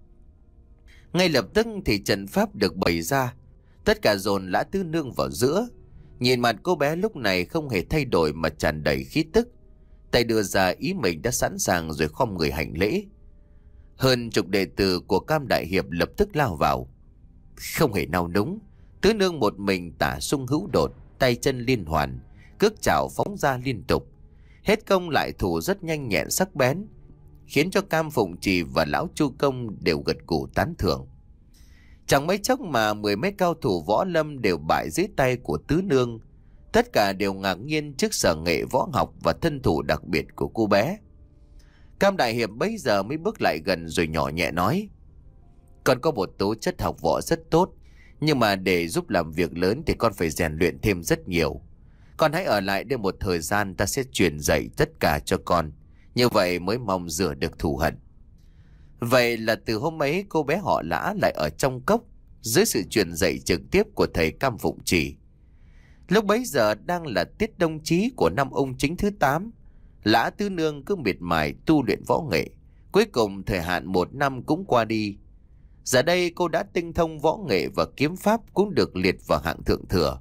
Ngay lập tức thì trận pháp được bày ra. Tất cả dồn Lã Tứ Nương vào giữa. Nhìn mặt cô bé lúc này không hề thay đổi mà tràn đầy khí tức. Tay đưa ra ý mình đã sẵn sàng rồi khom người hành lễ. Hơn chục đệ tử của Cam đại hiệp lập tức lao vào. Không hề nao núng, Tứ Nương một mình tả sung hữu đột, tay chân liên hoàn, cước chảo phóng ra liên tục. Hết công lại thủ rất nhanh nhẹn sắc bén, khiến cho Cam Phụng Trì và lão Chu Công đều gật gù tán thưởng. Chẳng mấy chốc mà mười mấy cao thủ võ lâm đều bại dưới tay của Tứ Nương. Tất cả đều ngạc nhiên trước sở nghệ võ học và thân thủ đặc biệt của cô bé. Cam đại hiệp bấy giờ mới bước lại gần rồi nhỏ nhẹ nói. Con có một tố chất học võ rất tốt, nhưng mà để giúp làm việc lớn thì con phải rèn luyện thêm rất nhiều. Con hãy ở lại đây một thời gian, ta sẽ truyền dạy tất cả cho con. Như vậy mới mong rửa được thù hận. Vậy là từ hôm ấy cô bé họ Lã lại ở trong cốc, dưới sự truyền dạy trực tiếp của thầy Cam Phụng Trì. Lúc bấy giờ đang là tiết đông chí của năm Ung Chính thứ tám. Lã Tứ Nương cứ miệt mài tu luyện võ nghệ. Cuối cùng thời hạn một năm cũng qua đi. Giờ đây cô đã tinh thông võ nghệ và kiếm pháp cũng được liệt vào hạng thượng thừa.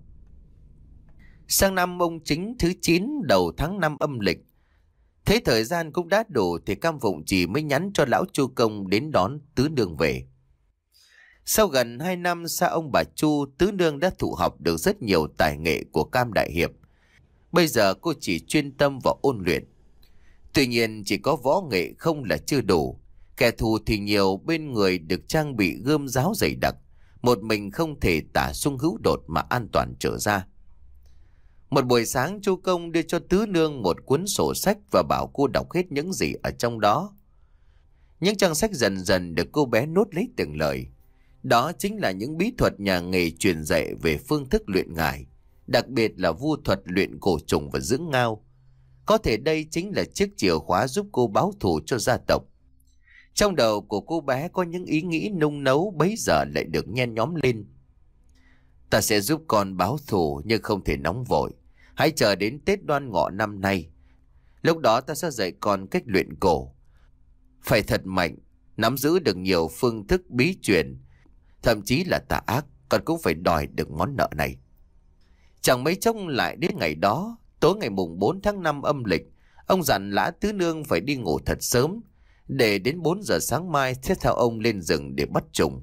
Sang năm Ung Chính thứ chín đầu tháng năm âm lịch, thấy thời gian cũng đã đủ thì Cam Phụng Trì mới nhắn cho lão Chu Công đến đón Tứ Nương về. Sau gần hai năm xa ông bà Chu, Tứ Nương đã thụ học được rất nhiều tài nghệ của Cam đại hiệp. Bây giờ cô chỉ chuyên tâm vào ôn luyện. Tuy nhiên chỉ có võ nghệ không là chưa đủ. Kẻ thù thì nhiều, bên người được trang bị gươm giáo dày đặc. Một mình không thể tả sung hữu đột mà an toàn trở ra. Một buổi sáng, Chu Công đưa cho Tứ Nương một cuốn sổ sách và bảo cô đọc hết những gì ở trong đó. Những trang sách dần dần được cô bé nốt lấy từng lời. Đó chính là những bí thuật nhà nghề truyền dạy về phương thức luyện ngải, đặc biệt là vu thuật luyện cổ trùng và dưỡng ngao. Có thể đây chính là chiếc chìa khóa giúp cô báo thù cho gia tộc. Trong đầu của cô bé có những ý nghĩ nung nấu bấy giờ lại được nhen nhóm lên. Ta sẽ giúp con báo thù nhưng không thể nóng vội. Hãy chờ đến Tết Đoan Ngọ năm nay. Lúc đó ta sẽ dạy con cách luyện cổ. Phải thật mạnh, nắm giữ được nhiều phương thức bí truyền, thậm chí là tà ác, con cũng phải đòi được món nợ này. Chẳng mấy chốc lại đến ngày đó, tối ngày mùng bốn tháng năm âm lịch, ông dặn Lã Tứ Nương phải đi ngủ thật sớm, để đến bốn giờ sáng mai sẽ theo ông lên rừng để bắt trùng.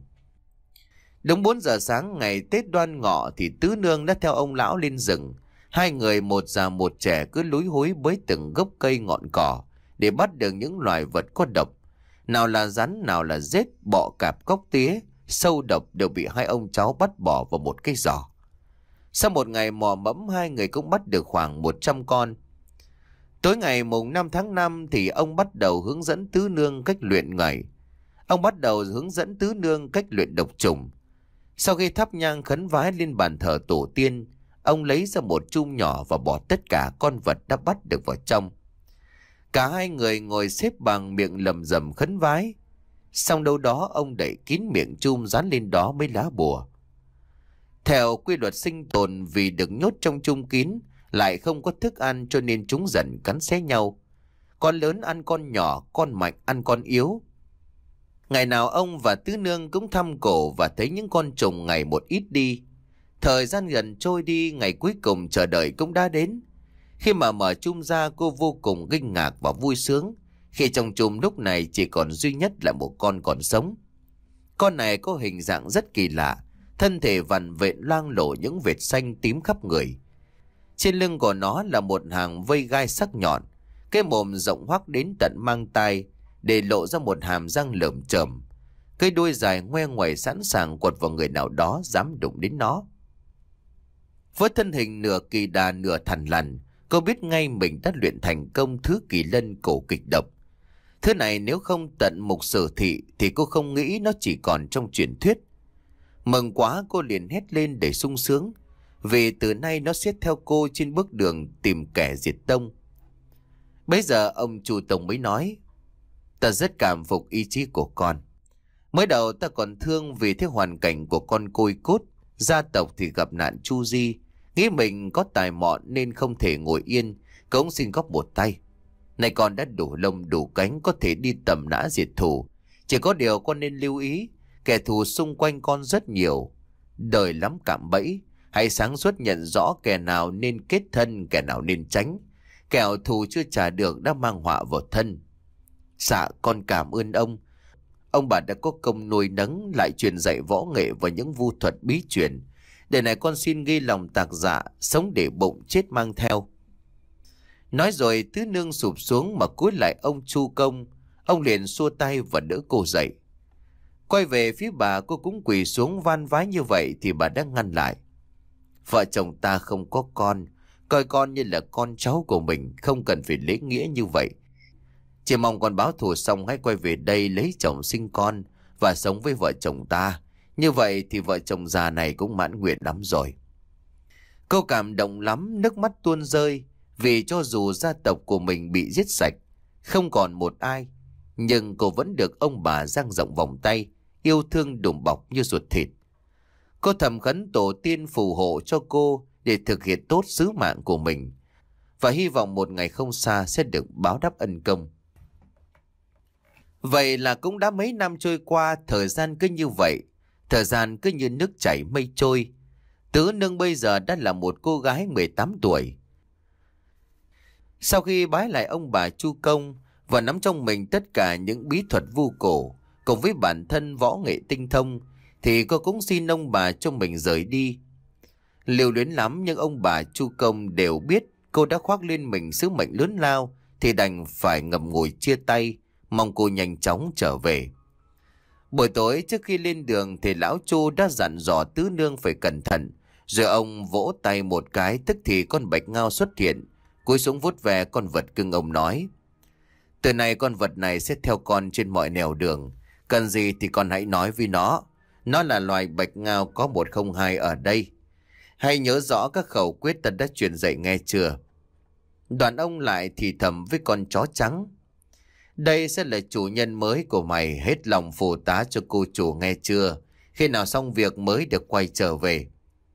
Đúng bốn giờ sáng ngày Tết Đoan Ngọ thì Tứ Nương đã theo ông lão lên rừng. Hai người một già một trẻ cứ lúi húi bới từng gốc cây ngọn cỏ để bắt được những loài vật có độc. Nào là rắn, nào là rết, bọ cạp, cóc tía, sâu độc đều bị hai ông cháu bắt bỏ vào một cái giỏ. Sau một ngày mò mẫm, hai người cũng bắt được khoảng một trăm con. Tối ngày mùng năm tháng năm thì ông bắt đầu hướng dẫn Tứ Nương cách luyện ngải. Ông bắt đầu hướng dẫn Tứ Nương cách luyện độc trùng. Sau khi thắp nhang khấn vái lên bàn thờ tổ tiên, ông lấy ra một chum nhỏ và bỏ tất cả con vật đã bắt được vào trong. Cả hai người ngồi xếp bằng miệng lầm rầm khấn vái. Xong đâu đó ông đậy kín miệng chum, dán lên đó mấy lá bùa. Theo quy luật sinh tồn, vì được nhốt trong chum kín, lại không có thức ăn cho nên chúng dần cắn xé nhau. Con lớn ăn con nhỏ, con mạnh ăn con yếu. Ngày nào ông và Tứ Nương cũng thăm cổ và thấy những con trùng ngày một ít đi. Thời gian gần trôi đi, ngày cuối cùng chờ đợi cũng đã đến. Khi mà mở chum ra, cô vô cùng kinh ngạc và vui sướng khi trong chùm lúc này chỉ còn duy nhất là một con còn sống. Con này có hình dạng rất kỳ lạ, thân thể vằn vện loang lổ những vệt xanh tím khắp người. Trên lưng của nó là một hàng vây gai sắc nhọn, cái mồm rộng hoác đến tận mang tai, để lộ ra một hàm răng lởm chởm. Cái đuôi dài ngoe ngoẩy sẵn sàng quật vào người nào đó dám đụng đến nó. Với thân hình nửa kỳ đà nửa thằn lằn, cô biết ngay mình đã luyện thành công thứ kỳ lân cổ kịch độc. Thứ này nếu không tận mục sử thị thì cô không nghĩ nó chỉ còn trong truyền thuyết. Mừng quá, cô liền hét lên để sung sướng, vì từ nay nó sẽ theo cô trên bước đường tìm kẻ diệt tông. Bây giờ ông Chu Tông mới nói: "Ta rất cảm phục ý chí của con. Mới đầu ta còn thương vì thế hoàn cảnh của con côi cút, gia tộc thì gặp nạn chu di, nghĩ mình có tài mọn nên không thể ngồi yên, cũng xin góp một tay. Này con đã đủ lông đủ cánh có thể đi tầm nã diệt thù. Chỉ có điều con nên lưu ý, kẻ thù xung quanh con rất nhiều, đời lắm cạm bẫy. Hãy sáng suốt nhận rõ kẻ nào nên kết thân, kẻ nào nên tránh. Kẻo thù chưa trả được đã mang họa vào thân." "Dạ con cảm ơn ông. Ông bà đã có công nuôi nấng, lại truyền dạy võ nghệ và những vu thuật bí truyền. Để này con xin ghi lòng tạc dạ, sống để bụng chết mang theo." Nói rồi Tứ Nương sụp xuống mà cúi lại ông Chu Công. Ông liền xua tay và đỡ cô dậy. Quay về phía bà, cô cũng quỳ xuống van vái như vậy thì bà đã ngăn lại. "Vợ chồng ta không có con, coi con như là con cháu của mình, không cần phải lễ nghĩa như vậy. Chỉ mong con báo thù xong hãy quay về đây lấy chồng sinh con và sống với vợ chồng ta. Như vậy thì vợ chồng già này cũng mãn nguyện lắm rồi." Cô cảm động lắm, nước mắt tuôn rơi, vì cho dù gia tộc của mình bị giết sạch, không còn một ai, nhưng cô vẫn được ông bà dang rộng vòng tay, yêu thương đùm bọc như ruột thịt. Cô thầm khấn tổ tiên phù hộ cho cô để thực hiện tốt sứ mạng của mình, và hy vọng một ngày không xa sẽ được báo đáp ân công. Vậy là cũng đã mấy năm trôi qua, thời gian cứ như vậy, thời gian cứ như nước chảy mây trôi. Tứ Nương bây giờ đã là một cô gái mười tám tuổi. Sau khi bái lại ông bà Chu Công và nắm trong mình tất cả những bí thuật vu cổ cùng với bản thân võ nghệ tinh thông, thì cô cũng xin ông bà cho mình rời đi. Lưu luyến lắm, nhưng ông bà Chu Công đều biết cô đã khoác lên mình sứ mệnh lớn lao, thì đành phải ngậm ngùi chia tay, mong cô nhanh chóng trở về. Buổi tối trước khi lên đường thì lão Chu đã dặn dò Tứ Nương phải cẩn thận, rồi ông vỗ tay một cái, tức thì con bạch ngao xuất hiện, cúi xuống vuốt ve con vật cưng. Ông nói: "Từ nay con vật này sẽ theo con trên mọi nẻo đường, cần gì thì con hãy nói với nó. Nó là loài bạch ngao có một không hai ở đây. Hãy nhớ rõ các khẩu quyết ta đã truyền dạy nghe chưa?" Đoạn ông lại thì thầm với con chó trắng: "Đây sẽ là chủ nhân mới của mày, hết lòng phụ tá cho cô chủ nghe chưa? Khi nào xong việc mới được quay trở về."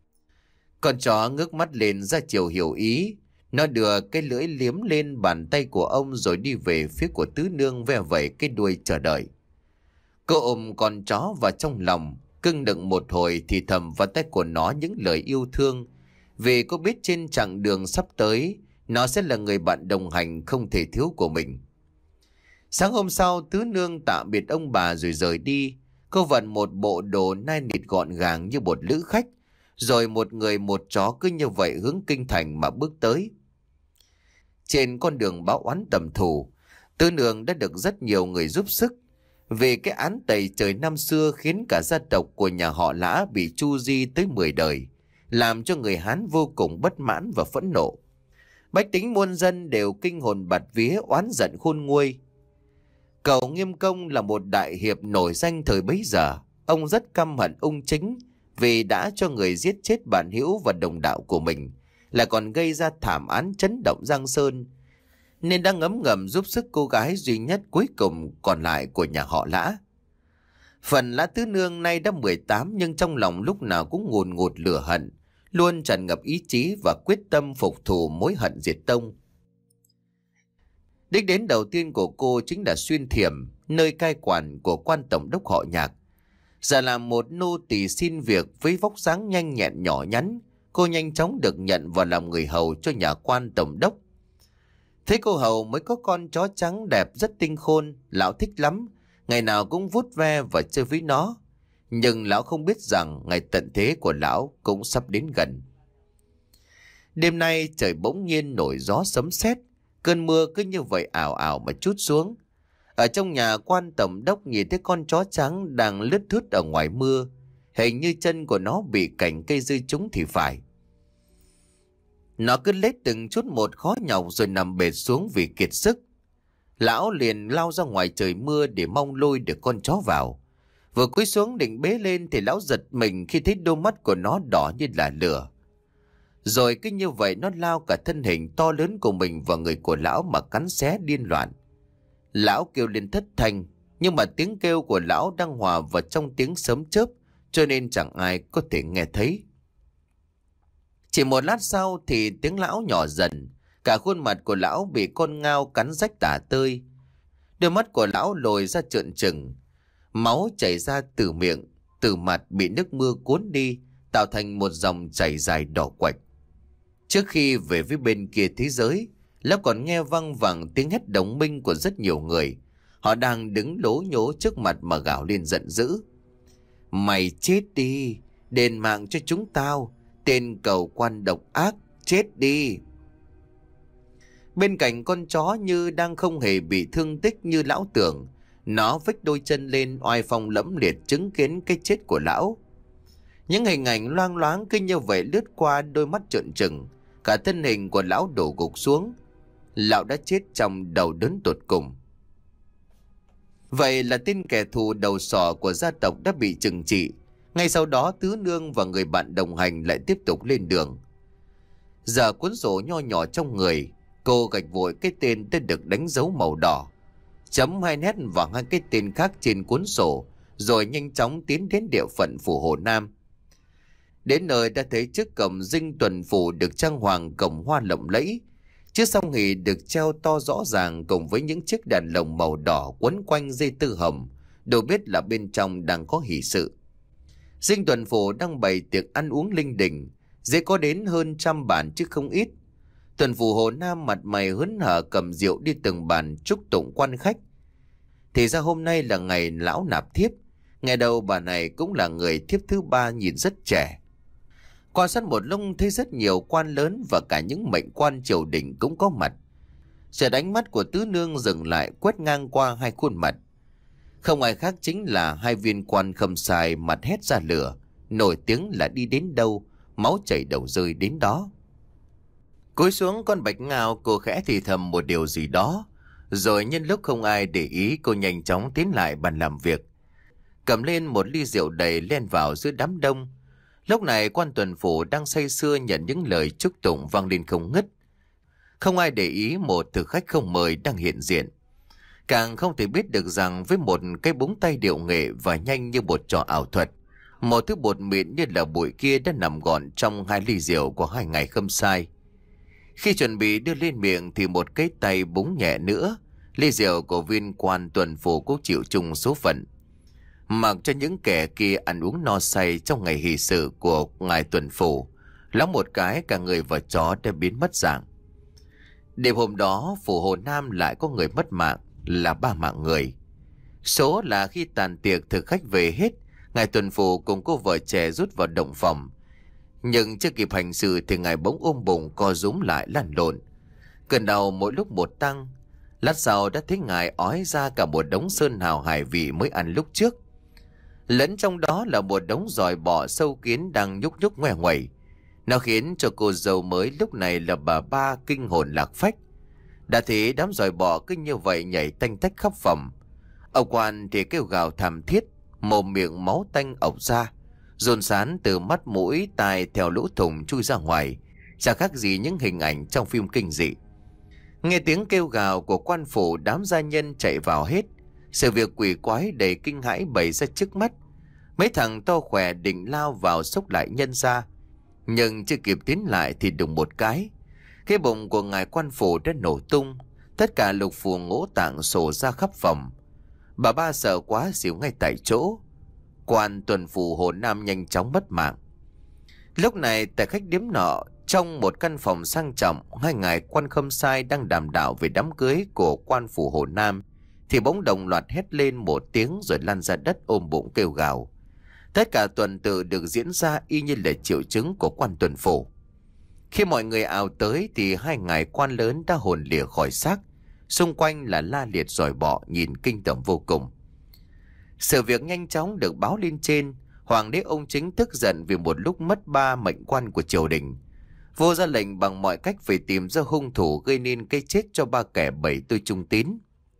Con chó ngước mắt lên ra chiều hiểu ý. Nó đưa cái lưỡi liếm lên bàn tay của ông rồi đi về phía của Tứ Nương, ve vẩy cái đuôi chờ đợi. Cô ôm con chó vào trong lòng, cưng đựng một hồi thì thầm vào tay của nó những lời yêu thương, vì cô biết trên chặng đường sắp tới nó sẽ là người bạn đồng hành không thể thiếu của mình. Sáng hôm sau, Tứ Nương tạm biệt ông bà rồi rời đi. Cô vận một bộ đồ nai nịt gọn gàng như một lữ khách, rồi một người một chó cứ như vậy hướng kinh thành mà bước tới. Trên con đường báo oán tầm thù, Tứ Nương đã được rất nhiều người giúp sức, vì cái án tày trời năm xưa khiến cả gia tộc của nhà họ Lã bị chu di tới mười đời, làm cho người Hán vô cùng bất mãn và phẫn nộ. Bách tính muôn dân đều kinh hồn bạt vía, oán giận khôn nguôi. Cậu Nghiêm Công là một đại hiệp nổi danh thời bấy giờ. Ông rất căm hận Ung Chính vì đã cho người giết chết bạn hữu và đồng đạo của mình, lại còn gây ra thảm án chấn động Giang Sơn, nên đang ngấm ngầm giúp sức cô gái duy nhất cuối cùng còn lại của nhà họ Lã. Phần Lã Tứ Nương nay đã mười tám, nhưng trong lòng lúc nào cũng ngùn ngụt lửa hận, luôn tràn ngập ý chí và quyết tâm phục thù mối hận diệt tông. Đích đến đầu tiên của cô chính là Xuyên Thiểm, nơi cai quản của quan tổng đốc họ Nhạc. Giờ là một nô tỳ xin việc với vóc dáng nhanh nhẹn nhỏ nhắn, cô nhanh chóng được nhận vào làm người hầu cho nhà quan tổng đốc. Thấy cô hầu mới có con chó trắng đẹp rất tinh khôn, lão thích lắm, ngày nào cũng vuốt ve và chơi với nó. Nhưng lão không biết rằng ngày tận thế của lão cũng sắp đến gần. Đêm nay trời bỗng nhiên nổi gió sấm sét, cơn mưa cứ như vậy ảo ảo mà trút xuống. Ở trong nhà quan tổng đốc nhìn thấy con chó trắng đang lướt thướt ở ngoài mưa, hình như chân của nó bị cành cây rơi trúng thì phải. Nó cứ lết từng chút một khó nhọc rồi nằm bệt xuống vì kiệt sức. Lão liền lao ra ngoài trời mưa để mong lôi được con chó vào. Vừa cúi xuống định bế lên thì lão giật mình khi thấy đôi mắt của nó đỏ như là lửa. Rồi cứ như vậy nó lao cả thân hình to lớn của mình vào người của lão mà cắn xé điên loạn. Lão kêu lên thất thanh, nhưng mà tiếng kêu của lão đang hòa vào trong tiếng sấm chớp, cho nên chẳng ai có thể nghe thấy. Chỉ một lát sau thì tiếng lão nhỏ dần, cả khuôn mặt của lão bị con ngao cắn rách tả tơi. Đôi mắt của lão lồi ra trợn trừng, máu chảy ra từ miệng, từ mặt bị nước mưa cuốn đi, tạo thành một dòng chảy dài đỏ quạch. Trước khi về với bên kia thế giới, lão còn nghe văng vẳng tiếng hét đồng minh của rất nhiều người. Họ đang đứng lố nhố trước mặt mà gào lên giận dữ. Mày chết đi, đền mạng cho chúng tao, tên cầu quan độc ác, chết đi. Bên cạnh con chó như đang không hề bị thương tích như lão tưởng. Nó vếch đôi chân lên oai phong lẫm liệt chứng kiến cái chết của lão. Những hình ảnh loang loáng cứ như vậy lướt qua đôi mắt trợn trừng. Cả thân hình của lão đổ gục xuống. Lão đã chết trong đầu đớn tột cùng. Vậy là tên kẻ thù đầu sỏ của gia tộc đã bị trừng trị. Ngay sau đó Tứ Nương và người bạn đồng hành lại tiếp tục lên đường. Giờ cuốn sổ nho nhỏ trong người, cô gạch vội cái tên đã được đánh dấu màu đỏ, chấm hai nét vào hai cái tên khác trên cuốn sổ, rồi nhanh chóng tiến đến địa phận phủ Hồ Nam. Đến nơi đã thấy trước cổng dinh tuần phủ được trang hoàng cổng hoa lộng lẫy, chiếc song hỷ được treo to rõ ràng cùng với những chiếc đèn lồng màu đỏ quấn quanh dây tư hồng, đều biết là bên trong đang có hỷ sự. Dinh tuần phủ đang bày tiệc ăn uống linh đình, dễ có đến hơn trăm bàn chứ không ít. Tuần phủ Hồ Nam mặt mày hớn hở cầm rượu đi từng bàn chúc tụng quan khách. Thì ra hôm nay là ngày lão nạp thiếp, ngày đầu bà này cũng là người thiếp thứ ba nhìn rất trẻ. Quan sát một lúc thấy rất nhiều quan lớn và cả những mệnh quan triều đình cũng có mặt. Chợt ánh mắt của Tứ Nương dừng lại quét ngang qua hai khuôn mặt. Không ai khác chính là hai viên quan Khâm Sai mặt hét ra lửa, nổi tiếng là đi đến đâu, máu chảy đầu rơi đến đó. Cúi xuống con Bạch Ngao, cô khẽ thì thầm một điều gì đó, rồi nhân lúc không ai để ý, cô nhanh chóng tiến lại bàn làm việc, cầm lên một ly rượu đầy len vào giữa đám đông. Lúc này quan tuần phủ đang say sưa nhận những lời chúc tụng vang lên không ngứt. Không ai để ý một thực khách không mời đang hiện diện. Càng không thể biết được rằng với một cái búng tay điệu nghệ và nhanh như một trò ảo thuật, một thứ bột mịn như là bụi kia đã nằm gọn trong hai ly rượu của hai ngày Khâm Sai. Khi chuẩn bị đưa lên miệng thì một cái tay búng nhẹ nữa, ly rượu của viên quan tuần phủ cũng chịu chung số phận. Mặc cho những kẻ kia ăn uống no say trong ngày hỷ sự của ngài tuần phủ, lóng một cái cả người và chó đã biến mất dạng. Đêm hôm đó phủ Hồ Nam lại có người mất mạng, là ba mạng người. Số là khi tàn tiệc thực khách về hết, ngài tuần phủ cùng cô vợ trẻ rút vào động phòng. Nhưng chưa kịp hành sự thì ngài bỗng ôm bụng co rúm lại lăn lộn. Cơn đau mỗi lúc một tăng. Lát sau đã thấy ngài ói ra cả một đống sơn hào hải vị mới ăn lúc trước. Lẫn trong đó là một đống giòi bọ sâu kiến đang nhúc nhúc ngoe ngoẩy. Nó khiến cho cô dâu mới lúc này là bà ba kinh hồn lạc phách. Đã thấy đám giòi bọ cứ như vậy nhảy tanh tách khắp phòng. Ông quan thì kêu gào thảm thiết, mồm miệng máu tanh ọc ra, dồn sán từ mắt mũi tai theo lỗ thủng chui ra ngoài, chả khác gì những hình ảnh trong phim kinh dị. Nghe tiếng kêu gào của quan phủ, đám gia nhân chạy vào hết. Sự việc quỷ quái đầy kinh hãi bày ra trước mắt. Mấy thằng to khỏe định lao vào xốc lại nhân ra, nhưng chưa kịp tiến lại thì đùng một cái, cái bụng của ngài quan phủ đã nổ tung, tất cả lục phủ ngũ tạng sổ ra khắp phòng. Bà ba sợ quá xỉu ngay tại chỗ. Quan tuần phủ Hồ Nam nhanh chóng mất mạng. Lúc này tại khách điếm nọ, Trong một căn phòng sang trọng, hai ngài quan khâm sai đang đàm đạo về đám cưới của quan phủ Hồ Nam, thì bỗng đồng loạt hét lên một tiếng rồi lăn ra đất ôm bụng kêu gào. Tất cả tuần tự được diễn ra y như là triệu chứng của quan tuần phủ. Khi mọi người ào tới thì hai ngài quan lớn đã hồn lìa khỏi xác, xung quanh là la liệt dòi bọ nhìn kinh tởm vô cùng. Sự việc nhanh chóng được báo lên trên. Hoàng đế ông Chính tức giận vì một lúc mất ba mệnh quan của triều đình. Vua ra lệnh bằng mọi cách phải tìm ra hung thủ gây nên cái chết cho ba kẻ bảy tôi trung tín.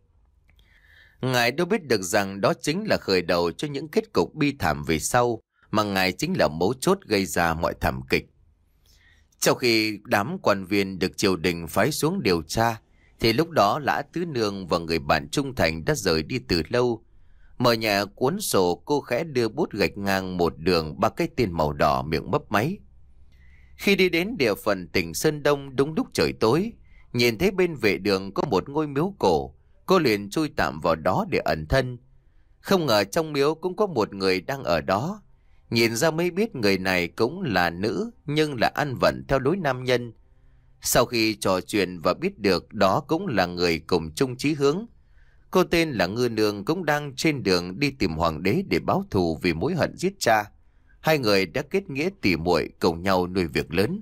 Ngài đâu biết được rằng đó chính là khởi đầu cho những kết cục bi thảm về sau, mà ngài chính là mấu chốt gây ra mọi thảm kịch. Trong khi đám quan viên được triều đình phái xuống điều tra, thì lúc đó Lã Tứ Nương và người bạn trung thành đã rời đi từ lâu. Mở nhà cuốn sổ, cô khẽ đưa bút gạch ngang một đường ba cái tên màu đỏ, miệng mấp máy. Khi đi đến địa phận tỉnh Sơn Đông đúng lúc trời tối, nhìn thấy bên vệ đường có một ngôi miếu cổ, cô liền chui tạm vào đó để ẩn thân. Không ngờ trong miếu cũng có một người đang ở đó. Nhìn ra mới biết người này cũng là nữ, nhưng là ăn vận theo lối nam nhân. Sau khi trò chuyện và biết được đó cũng là người cùng chung chí hướng, cô tên là Ngư Nương cũng đang trên đường đi tìm hoàng đế để báo thù vì mối hận giết cha. Hai người đã kết nghĩa tỉ muội, cùng nhau nuôi việc lớn.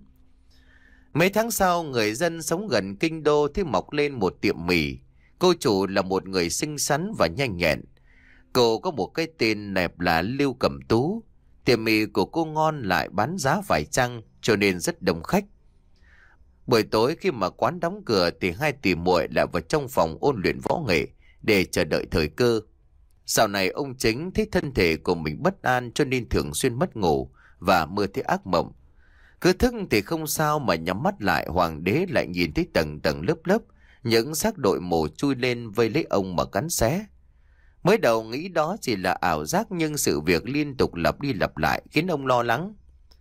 Mấy tháng sau, người dân sống gần kinh đô thì mọc lên một tiệm mì. Cô chủ là một người xinh xắn và nhanh nhẹn. Cô có một cái tên đẹp là Lưu Cẩm Tú. Tiệm mì của cô ngon lại bán giá phải chăng, cho nên rất đông khách. Buổi tối khi mà quán đóng cửa thì hai tỷ muội lại vào trong phòng ôn luyện võ nghệ để chờ đợi thời cơ. Dạo này ông Chính thấy thân thể của mình bất an cho nên thường xuyên mất ngủ và mơ thấy ác mộng. Cứ thức thì không sao mà nhắm mắt lại, hoàng đế lại nhìn thấy tầng tầng lớp lớp những xác đội mổ chui lên vây lấy ông mà cắn xé. Mới đầu nghĩ đó chỉ là ảo giác, nhưng sự việc liên tục lặp đi lặp lại khiến ông lo lắng.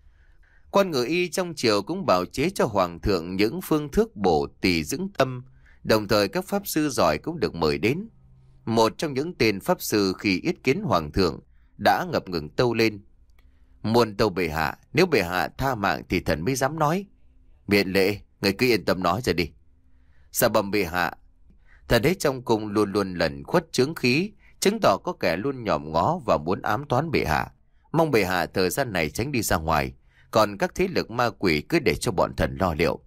Quan ngự y trong triều cũng bào chế cho hoàng thượng những phương thuốc bổ tỳ dưỡng tâm, đồng thời các pháp sư giỏi cũng được mời đến. Một trong những tên pháp sư khi yết kiến hoàng thượng đã ngập ngừng tâu lên: "Muôn tâu bệ hạ, nếu bệ hạ tha mạng thì thần mới dám nói." "Miễn lễ, người cứ yên tâm nói ra đi." "Dạ bẩm bệ hạ, thần ấy trong cung luôn luôn lẩn khuất chướng khí, chứng tỏ có kẻ luôn nhòm ngó và muốn ám toán bệ hạ. Mong bệ hạ thời gian này tránh đi ra ngoài, còn các thế lực ma quỷ cứ để cho bọn thần lo liệu."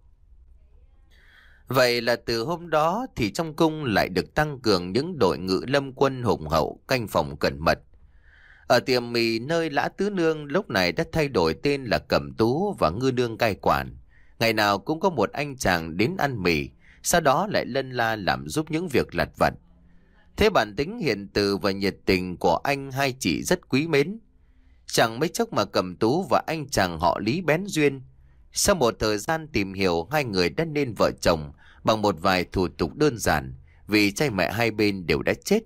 Vậy là từ hôm đó thì trong cung lại được tăng cường những đội ngự lâm quân hùng hậu canh phòng cẩn mật. Ở tiệm mì nơi Lã Tứ Nương lúc này đã thay đổi tên là Cẩm Tú và Ngư Nương cai quản. Ngày nào cũng có một anh chàng đến ăn mì, sau đó lại lân la làm giúp những việc lặt vặt. Thế bản tính hiền từ và nhiệt tình của anh hai chị rất quý mến. Chẳng mấy chốc mà Cẩm Tú và anh chàng họ Lý bén duyên. Sau một thời gian tìm hiểu, hai người đã nên vợ chồng bằng một vài thủ tục đơn giản, vì cha mẹ hai bên đều đã chết.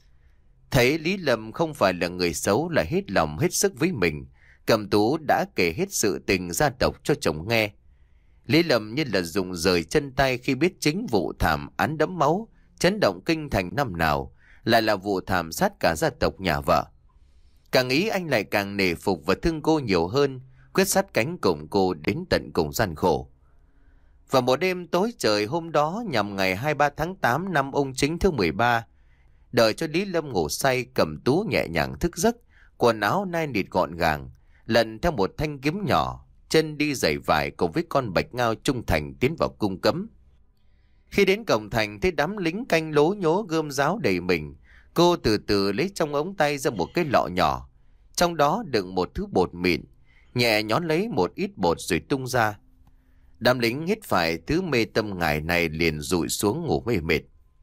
Thấy Lý Lâm không phải là người xấu, là hết lòng hết sức với mình, Cẩm Tú đã kể hết sự tình gia tộc cho chồng nghe. Lý Lâm như là dùng rời chân tay khi biết chính vụ thảm án đẫm máu chấn động kinh thành năm nào lại là vụ thảm sát cả gia tộc nhà vợ. Càng nghĩ anh lại càng nể phục và thương cô nhiều hơn, quyết sát cánh cùng cô đến tận cùng gian khổ. Và một đêm tối trời hôm đó, nhằm ngày hai mươi ba tháng tám năm Ung Chính thứ mười ba, đợi cho Lý Lâm ngủ say, Cẩm Tú nhẹ nhàng thức giấc, quần áo nai nịt gọn gàng, lần theo một thanh kiếm nhỏ, chân đi giày vải cùng với con bạch ngao trung thành tiến vào cung cấm. Khi đến cổng thành thấy đám lính canh lố nhố gươm giáo đầy mình, cô từ từ lấy trong ống tay ra một cái lọ nhỏ, trong đó đựng một thứ bột mịn, nhẹ nhón lấy một ít bột rồi tung ra. Đám lính hít phải thứ mê tâm ngải này liền dụi xuống ngủ mê mệt.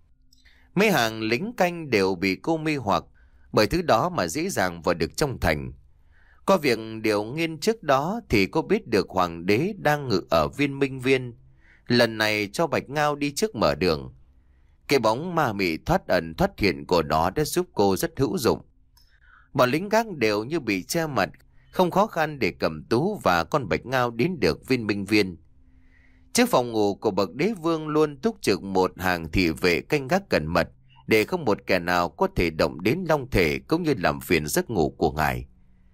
Mấy hàng lính canh đều bị cô mê hoặc bởi thứ đó mà dễ dàng vào được trong thành. Có việc điều nghiên trước đó thì cô biết được hoàng đế đang ngự ở Viên Minh Viên, lần này cho Bạch Ngao đi trước mở đường. Cái bóng ma mị thoát ẩn thoát hiện của nó đã giúp cô rất hữu dụng. Bọn lính gác đều như bị che mặt, không khó khăn để Cẩm Tú và con Bạch Ngao đến được Viên Minh Viên. Trước phòng ngủ của bậc đế vương luôn túc trực một hàng thị vệ canh gác cẩn mật, để không một kẻ nào có thể động đến long thể cũng như làm phiền giấc ngủ của ngài.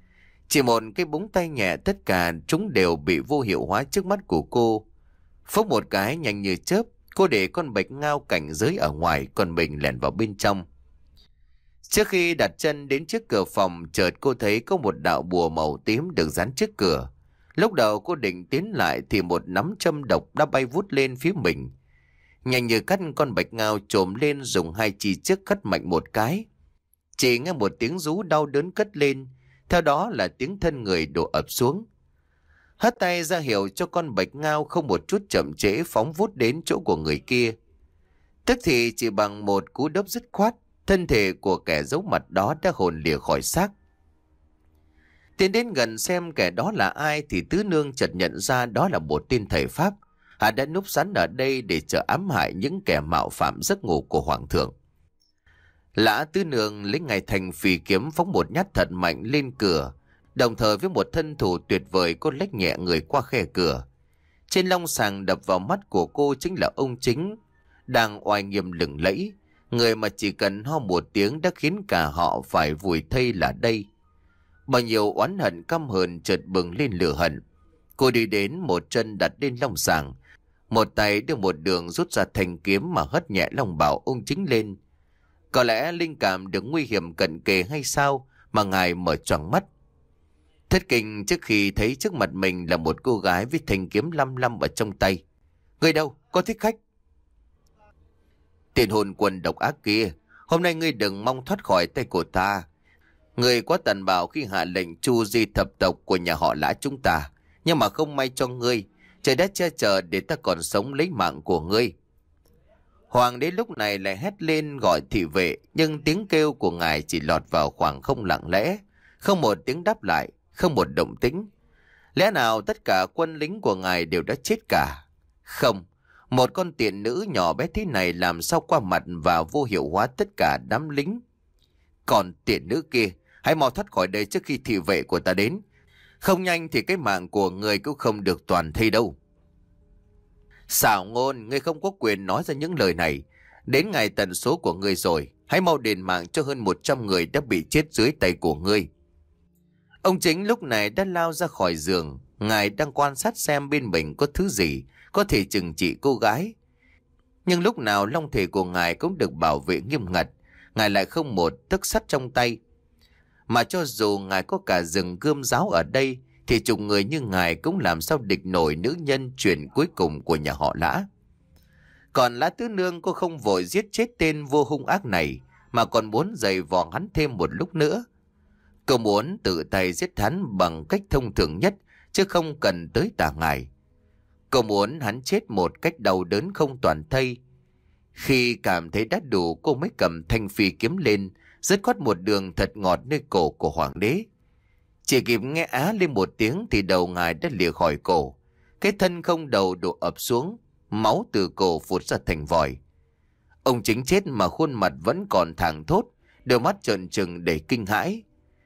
Chỉ một cái búng tay nhẹ, tất cả chúng đều bị vô hiệu hóa trước mắt của cô. Phốc một cái nhanh như chớp, cô để con bạch ngao cảnh giới ở ngoài, còn mình lẻn vào bên trong. Trước khi đặt chân đến trước cửa phòng, chợt cô thấy có một đạo bùa màu tím được dán trước cửa. Lúc đầu cô định tiến lại thì một nắm châm độc đã bay vút lên phía mình. Nhanh như cắt, con bạch ngao trồm lên, dùng hai chi trước cắt mạnh một cái. Chỉ nghe một tiếng rú đau đớn cất lên, theo đó là tiếng thân người đổ ập xuống. Hất tay ra hiệu cho con bạch ngao không một chút chậm trễ phóng vút đến chỗ của người kia. Tức thì chỉ bằng một cú đớp dứt khoát, thân thể của kẻ giấu mặt đó đã hồn lìa khỏi xác. Tiến đến gần xem kẻ đó là ai thì Tứ Nương chợt nhận ra đó là một tên thầy Pháp. Hắn đã núp sẵn ở đây để chờ ám hại những kẻ mạo phạm giấc ngủ của Hoàng thượng. Lã Tứ Nương lấy ngay thành phì kiếm phóng một nhát thật mạnh lên cửa, đồng thời với một thân thủ tuyệt vời cô lách nhẹ người qua khe cửa. Trên long sàng đập vào mắt của cô chính là ông Chính, đang oai nghiêm lừng lẫy, người mà chỉ cần ho một tiếng đã khiến cả họ phải vùi thây là đây. Bao nhiêu oán hận căm hờn chợt bừng lên lửa hận. Cô đi đến, một chân đặt lên long sàng, một tay đưa một đường rút ra thanh kiếm mà hất nhẹ lòng bảo ông Chính lên. Có lẽ linh cảm được nguy hiểm cận kề hay sao mà ngài mở choàng mắt. Thất kinh trước khi thấy trước mặt mình là một cô gái với thanh kiếm lăm lăm ở trong tay. Người đâu, có thích khách? Tiền hồn quần độc ác kia, hôm nay ngươi đừng mong thoát khỏi tay của ta. Ngươi quá tàn bạo khi hạ lệnh tru di thập tộc của nhà họ Lã chúng ta. Nhưng mà không may cho ngươi, trời đất che chở để ta còn sống lấy mạng của ngươi. Hoàng đế lúc này lại hét lên gọi thị vệ, nhưng tiếng kêu của ngài chỉ lọt vào khoảng không lặng lẽ, không một tiếng đáp lại, không một động tĩnh. Lẽ nào tất cả quân lính của ngài đều đã chết cả? Không, một con tiện nữ nhỏ bé thế này làm sao qua mặt và vô hiệu hóa tất cả đám lính. Còn tiện nữ kia, hãy mau thoát khỏi đây trước khi thị vệ của ta đến. Không nhanh thì cái mạng của người cũng không được toàn thây đâu. Xảo ngôn, ngươi không có quyền nói ra những lời này. Đến ngày tận số của ngươi rồi, hãy mau đền mạng cho hơn một trăm người đã bị chết dưới tay của ngươi. Ông Chính lúc này đã lao ra khỏi giường. Ngài đang quan sát xem bên mình có thứ gì có thể trừng trị cô gái. Nhưng lúc nào long thể của ngài cũng được bảo vệ nghiêm ngặt. Ngài lại không một tấc sắt trong tay. Mà cho dù ngài có cả rừng gươm giáo ở đây, thì chục người như ngài cũng làm sao địch nổi nữ nhân truyền cuối cùng của nhà họ Lã. Còn Lã Tứ Nương, cô không vội giết chết tên vô hung ác này, mà còn muốn giày vò hắn thêm một lúc nữa. Cô muốn tự tay giết hắn bằng cách thông thường nhất, chứ không cần tới tà ngài. Cô muốn hắn chết một cách đau đớn không toàn thây. Khi cảm thấy đã đủ, cô mới cầm thanh phi kiếm lên, dứt khoát một đường thật ngọt nơi cổ của hoàng đế. Chỉ kịp nghe á lên một tiếng thì đầu ngài đã lìa khỏi cổ. Cái thân không đầu đổ ập xuống, máu từ cổ phụt ra thành vòi. Ông Chính chết mà khuôn mặt vẫn còn thảng thốt, đôi mắt trợn trừng để kinh hãi.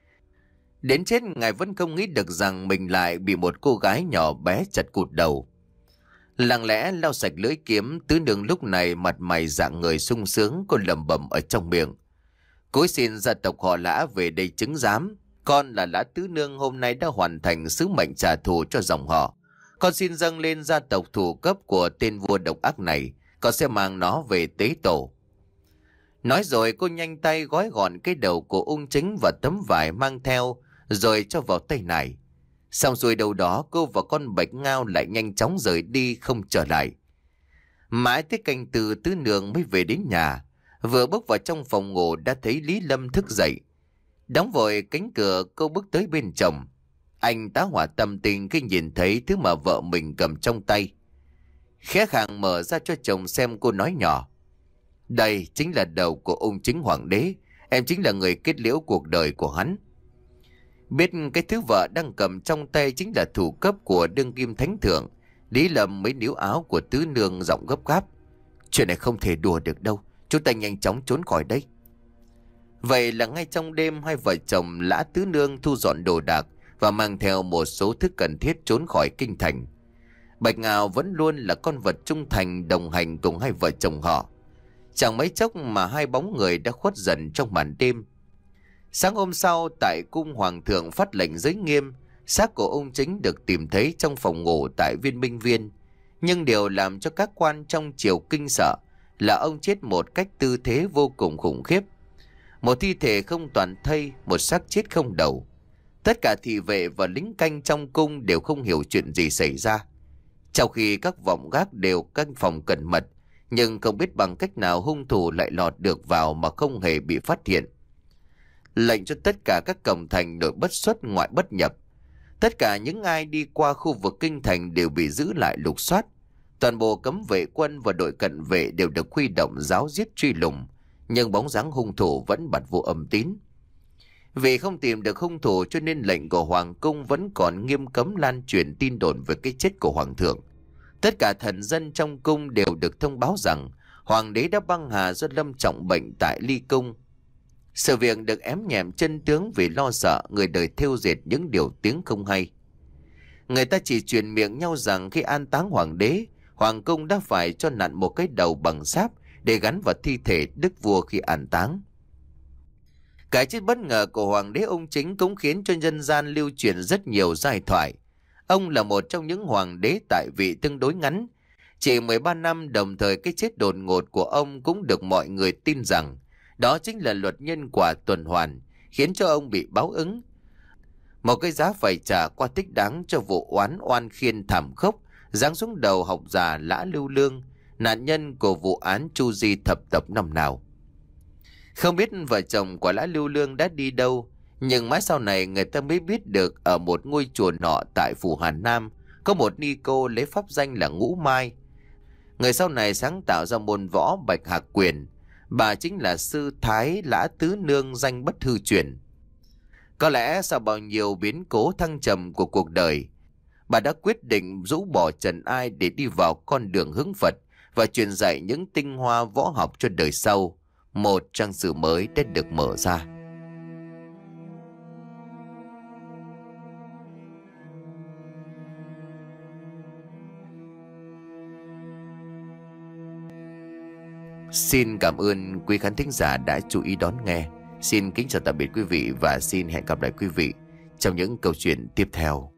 Đến chết ngài vẫn không nghĩ được rằng mình lại bị một cô gái nhỏ bé chặt cụt đầu. Lặng lẽ lau sạch lưỡi kiếm, Tứ Nương lúc này mặt mày dạng người sung sướng, cô lẩm bẩm ở trong miệng. Cối xin gia tộc họ Lã về đây chứng giám. Con là Lã Tứ Nương hôm nay đã hoàn thành sứ mệnh trả thù cho dòng họ. Con xin dâng lên gia tộc thủ cấp của tên vua độc ác này. Con sẽ mang nó về tế tổ. Nói rồi cô nhanh tay gói gọn cái đầu của ung Chính và tấm vải mang theo, rồi cho vào tay này. Xong rồi đầu đó cô và con bạch ngao lại nhanh chóng rời đi không trở lại. Mãi tới canh từ Tứ Nương mới về đến nhà. Vừa bước vào trong phòng ngủ đã thấy Lý Lâm thức dậy. Đóng vội cánh cửa, cô bước tới bên chồng. Anh tá hỏa tâm tình khi nhìn thấy thứ mà vợ mình cầm trong tay. Khẽ khàng mở ra cho chồng xem, cô nói nhỏ. Đây chính là đầu của ông Chính hoàng đế. Em chính là người kết liễu cuộc đời của hắn. Biết cái thứ vợ đang cầm trong tay chính là thủ cấp của đương kim thánh thượng, Lý Lâm mới níu áo của Tứ Nương giọng gấp gáp. Chuyện này không thể đùa được đâu, chúng ta nhanh chóng trốn khỏi đây. Vậy là ngay trong đêm, hai vợ chồng Lã Tứ Nương thu dọn đồ đạc và mang theo một số thứ cần thiết trốn khỏi kinh thành. Bạch Ngao vẫn luôn là con vật trung thành đồng hành cùng hai vợ chồng họ. Chẳng mấy chốc mà hai bóng người đã khuất dần trong màn đêm. Sáng hôm sau, tại cung hoàng thượng phát lệnh giới nghiêm, xác của ông Chính được tìm thấy trong phòng ngủ tại Viên Minh Viên. Nhưng điều làm cho các quan trong triều kinh sợ là ông chết một cách tư thế vô cùng khủng khiếp. Một thi thể không toàn thây, một xác chết không đầu. Tất cả thị vệ và lính canh trong cung đều không hiểu chuyện gì xảy ra. Trong khi các vọng gác đều canh phòng cẩn mật, nhưng không biết bằng cách nào hung thủ lại lọt được vào mà không hề bị phát hiện. Lệnh cho tất cả các cổng thành nội bất xuất ngoại bất nhập. Tất cả những ai đi qua khu vực kinh thành đều bị giữ lại lục soát. Toàn bộ cấm vệ quân và đội cận vệ đều được huy động giáo giết truy lùng, nhưng bóng dáng hung thủ vẫn bặt vô âm tín. Vì không tìm được hung thủ cho nên lệnh của hoàng cung vẫn còn nghiêm cấm lan truyền tin đồn về cái chết của hoàng thượng. Tất cả thần dân trong cung đều được thông báo rằng hoàng đế đã băng hà do lâm trọng bệnh tại Ly Cung. Sự việc được ém nhẹm chân tướng vì lo sợ người đời thêu dệt những điều tiếng không hay. Người ta chỉ truyền miệng nhau rằng khi an táng hoàng đế, hoàng cung đã phải cho nặn một cái đầu bằng sáp để gắn vào thi thể đức vua khi an táng. Cái chết bất ngờ của hoàng đế ông Chính cũng khiến cho nhân gian lưu truyền rất nhiều giai thoại. Ông là một trong những hoàng đế tại vị tương đối ngắn. Chỉ mười ba năm, đồng thời cái chết đột ngột của ông cũng được mọi người tin rằng đó chính là luật nhân quả tuần hoàn, khiến cho ông bị báo ứng. Một cái giá phải trả qua thích đáng cho vụ oán oan khiên thảm khốc giáng xuống đầu học giả Lã Lưu Lương, nạn nhân của vụ án Chu Di thập tập năm nào. Không biết vợ chồng của Lã Lưu Lương đã đi đâu, nhưng mãi sau này người ta mới biết được ở một ngôi chùa nọ tại phủ Hà Nam có một ni cô lấy pháp danh là Ngũ Mai. Người sau này sáng tạo ra môn võ Bạch Hạc Quyền. Bà chính là sư thái Lã Tứ Nương danh bất hư truyền. Có lẽ sau bao nhiêu biến cố thăng trầm của cuộc đời, bà đã quyết định rũ bỏ trần ai để đi vào con đường hướng Phật và truyền dạy những tinh hoa võ học cho đời sau. Một trang sử mới đã được mở ra. Xin cảm ơn quý khán thính giả đã chú ý đón nghe. Xin kính chào tạm biệt quý vị và xin hẹn gặp lại quý vị trong những câu chuyện tiếp theo.